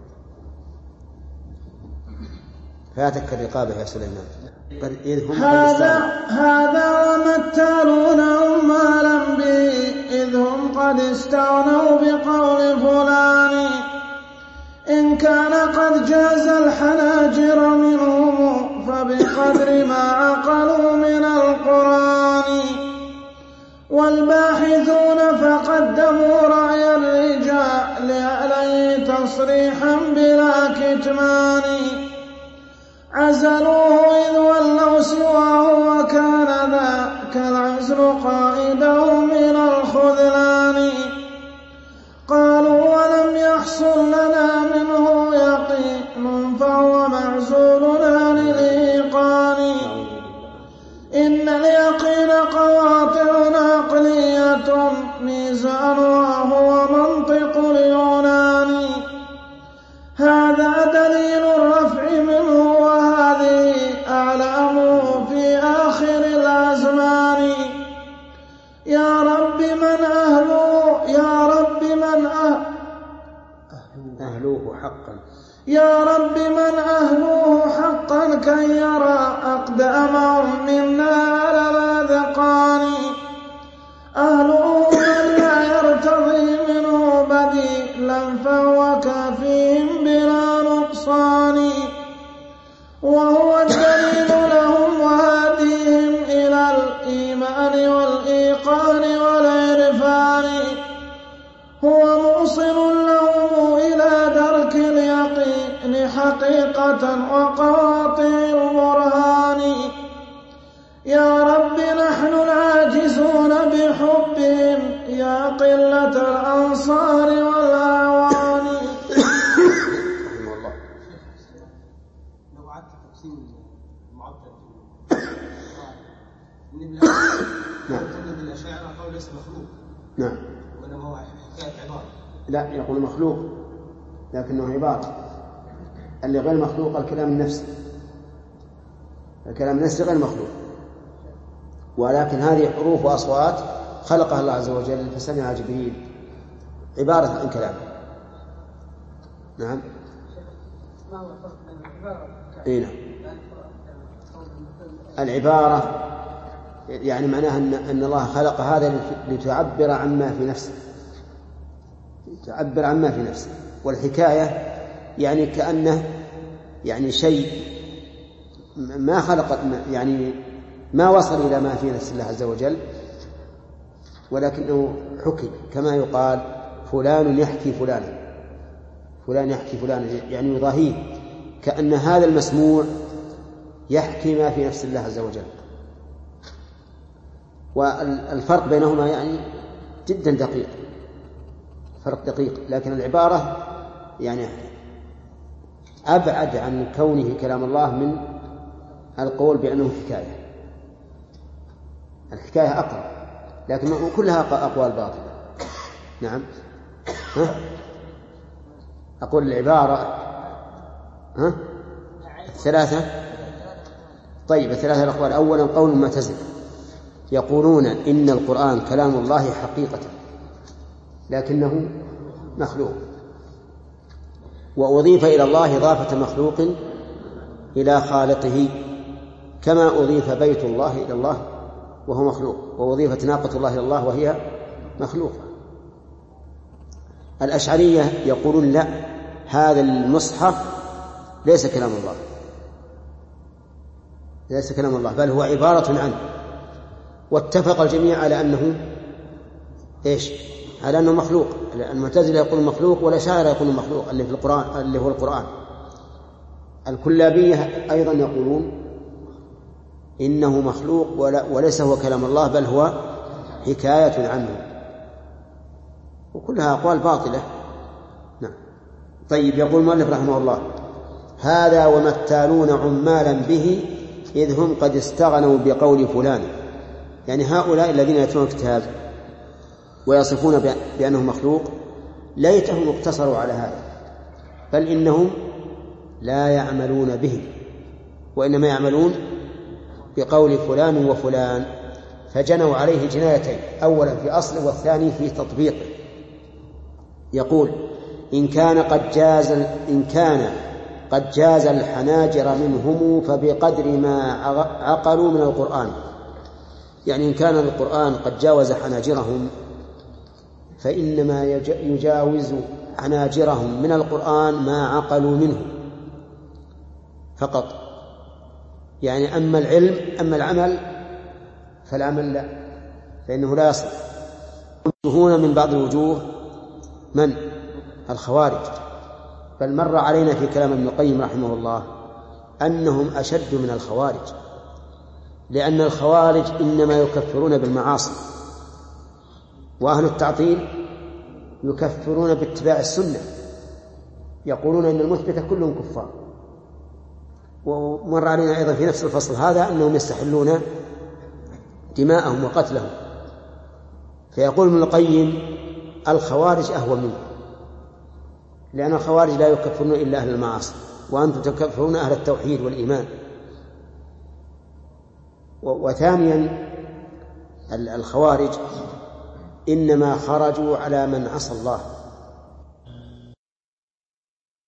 فاتك الرقابة يا سليمان. إذ هم هذا هذا ومتالون عمالا به إذ هم قد استغنوا بقول فلان إن كان قد جاز الحناجر منهم فبقدر ما عقلوا من القرآن. والباحثون فقدموا رأي الرجال عليه تصريحا بلا كتمان عزلوه إذ ولوا سواه وكان ذاك العزل قائدهم من الخذلان. قالوا ولم يحصل لنا منه يقين فهو معزول عن الإيقان. إن اليقين قواطع عقلية ميزانها هو منطق اليونان. هذا دليل الرفع منه وهذه أعلامه في آخر الأزمان. يا رب من أهله يا رب من أهله أهلوه حقا يا رب من أهلوه حقا كي يرى أقدامهم منا على الأذقان. أهلوه من لا يرتضي منه بديلا فهو كافيهم بلا نقصان. وهو الدليل لهم وهديهم إلى الإيمان والإيقان والعرفان. هو موصل لهم إلى درك اليقين حقيقة وقواطع البرهان. يا رب نحن العاجزون بحبهم يا قلة الأنصار والأعوان. لو عدت تقسيم المعطل نعم الأشاعرة قالوا ليس مخلوق. نعم. وإنما هو حكاية عبارة. لا، يقول مخلوق لكنه عبارة. اللي غير مخلوق الكلام النفسي، الكلام النفسي غير مخلوق، ولكن هذه حروف وأصوات خلقها الله عز وجل فسمعها جبريل عبارة عن كلامه. نعم. ما هو الفرق بين العبارة إيه نعم. العبارة يعني معناها أن, أن الله خلق هذا لتعبر عما في نفسه تعبر عما في نفسه. والحكاية يعني كأنه يعني شيء ما خلق يعني ما وصل إلى ما في نفس الله عز وجل ولكنه حكي، كما يقال فلان يحكي فلانا، فلان يحكي فلان يعني يضاهيه، كأن هذا المسموع يحكي ما في نفس الله عز وجل. والفرق بينهما يعني جدا دقيق، فرق دقيق، لكن العبارة يعني أبعد عن كونه كلام الله من القول بأنه حكاية. الحكاية أقرب، لكن كلها أقوال باطلة. نعم. ها؟ أقول العبارة ها؟ ثلاثة. طيب الثلاثة الأقوال. أولا قول المعتزلة يقولون إن القرآن كلام الله حقيقة لكنه مخلوق، وأضيف إلى الله إضافة مخلوق إلى خالقه، كما أضيف بيت الله إلى الله وهو مخلوق، وأضيفت ناقة الله إلى الله وهي مخلوقة. الأشعرية يقولون لا، هذا المصحف ليس كلام الله، ليس كلام الله بل هو عبارة عنه. واتفق الجميع على أنه إيش؟ على أنه مخلوق. المعتزلة يقول مخلوق، والأشاعرة يقول مخلوق اللي في القرآن اللي هو القرآن. الكلابية أيضا يقولون إنه مخلوق وليس هو كلام الله بل هو حكاية عنه، وكلها أقوال باطلة. نعم. طيب يقول المؤلف رحمه الله: هذا ومثالون عمالا به إذ هم قد استغنوا بقول فلان. يعني هؤلاء الذين يتلون الكتاب ويصفون بأنه مخلوق ليتهم اقتصروا على هذا، بل إنهم لا يعملون به، وإنما يعملون بقول فلان وفلان، فجنوا عليه جنايتين: أولا في أصله، والثاني في تطبيقه. يقول: إن كان قد جاز إن كان قد جاز الحناجر منهم فبقدر ما عقلوا من القرآن. يعني إن كان القرآن قد جاوز حناجرهم فإنما يجاوز حناجرهم من القرآن ما عقلوا منه فقط. يعني أما العلم أما العمل فالعمل لا، فإنه لا يصل. هنا من بعض الوجوه من الخوارج، بل مر علينا في كلام ابن القيم رحمه الله أنهم أشد من الخوارج، لأن الخوارج إنما يكفرون بالمعاصي، وأهل التعطيل يكفرون باتباع السنة، يقولون إن المثبتة كلهم كفار. ومر علينا أيضا في نفس الفصل هذا أنهم يستحلون دماءهم وقتلهم. فيقول ابن القيم: الخوارج أهون منه، لأن الخوارج لا يكفرون إلا أهل المعاصي، وأنتم تكفرون أهل التوحيد والإيمان. وثانيا الخوارج إنما خرجوا على من عصى الله،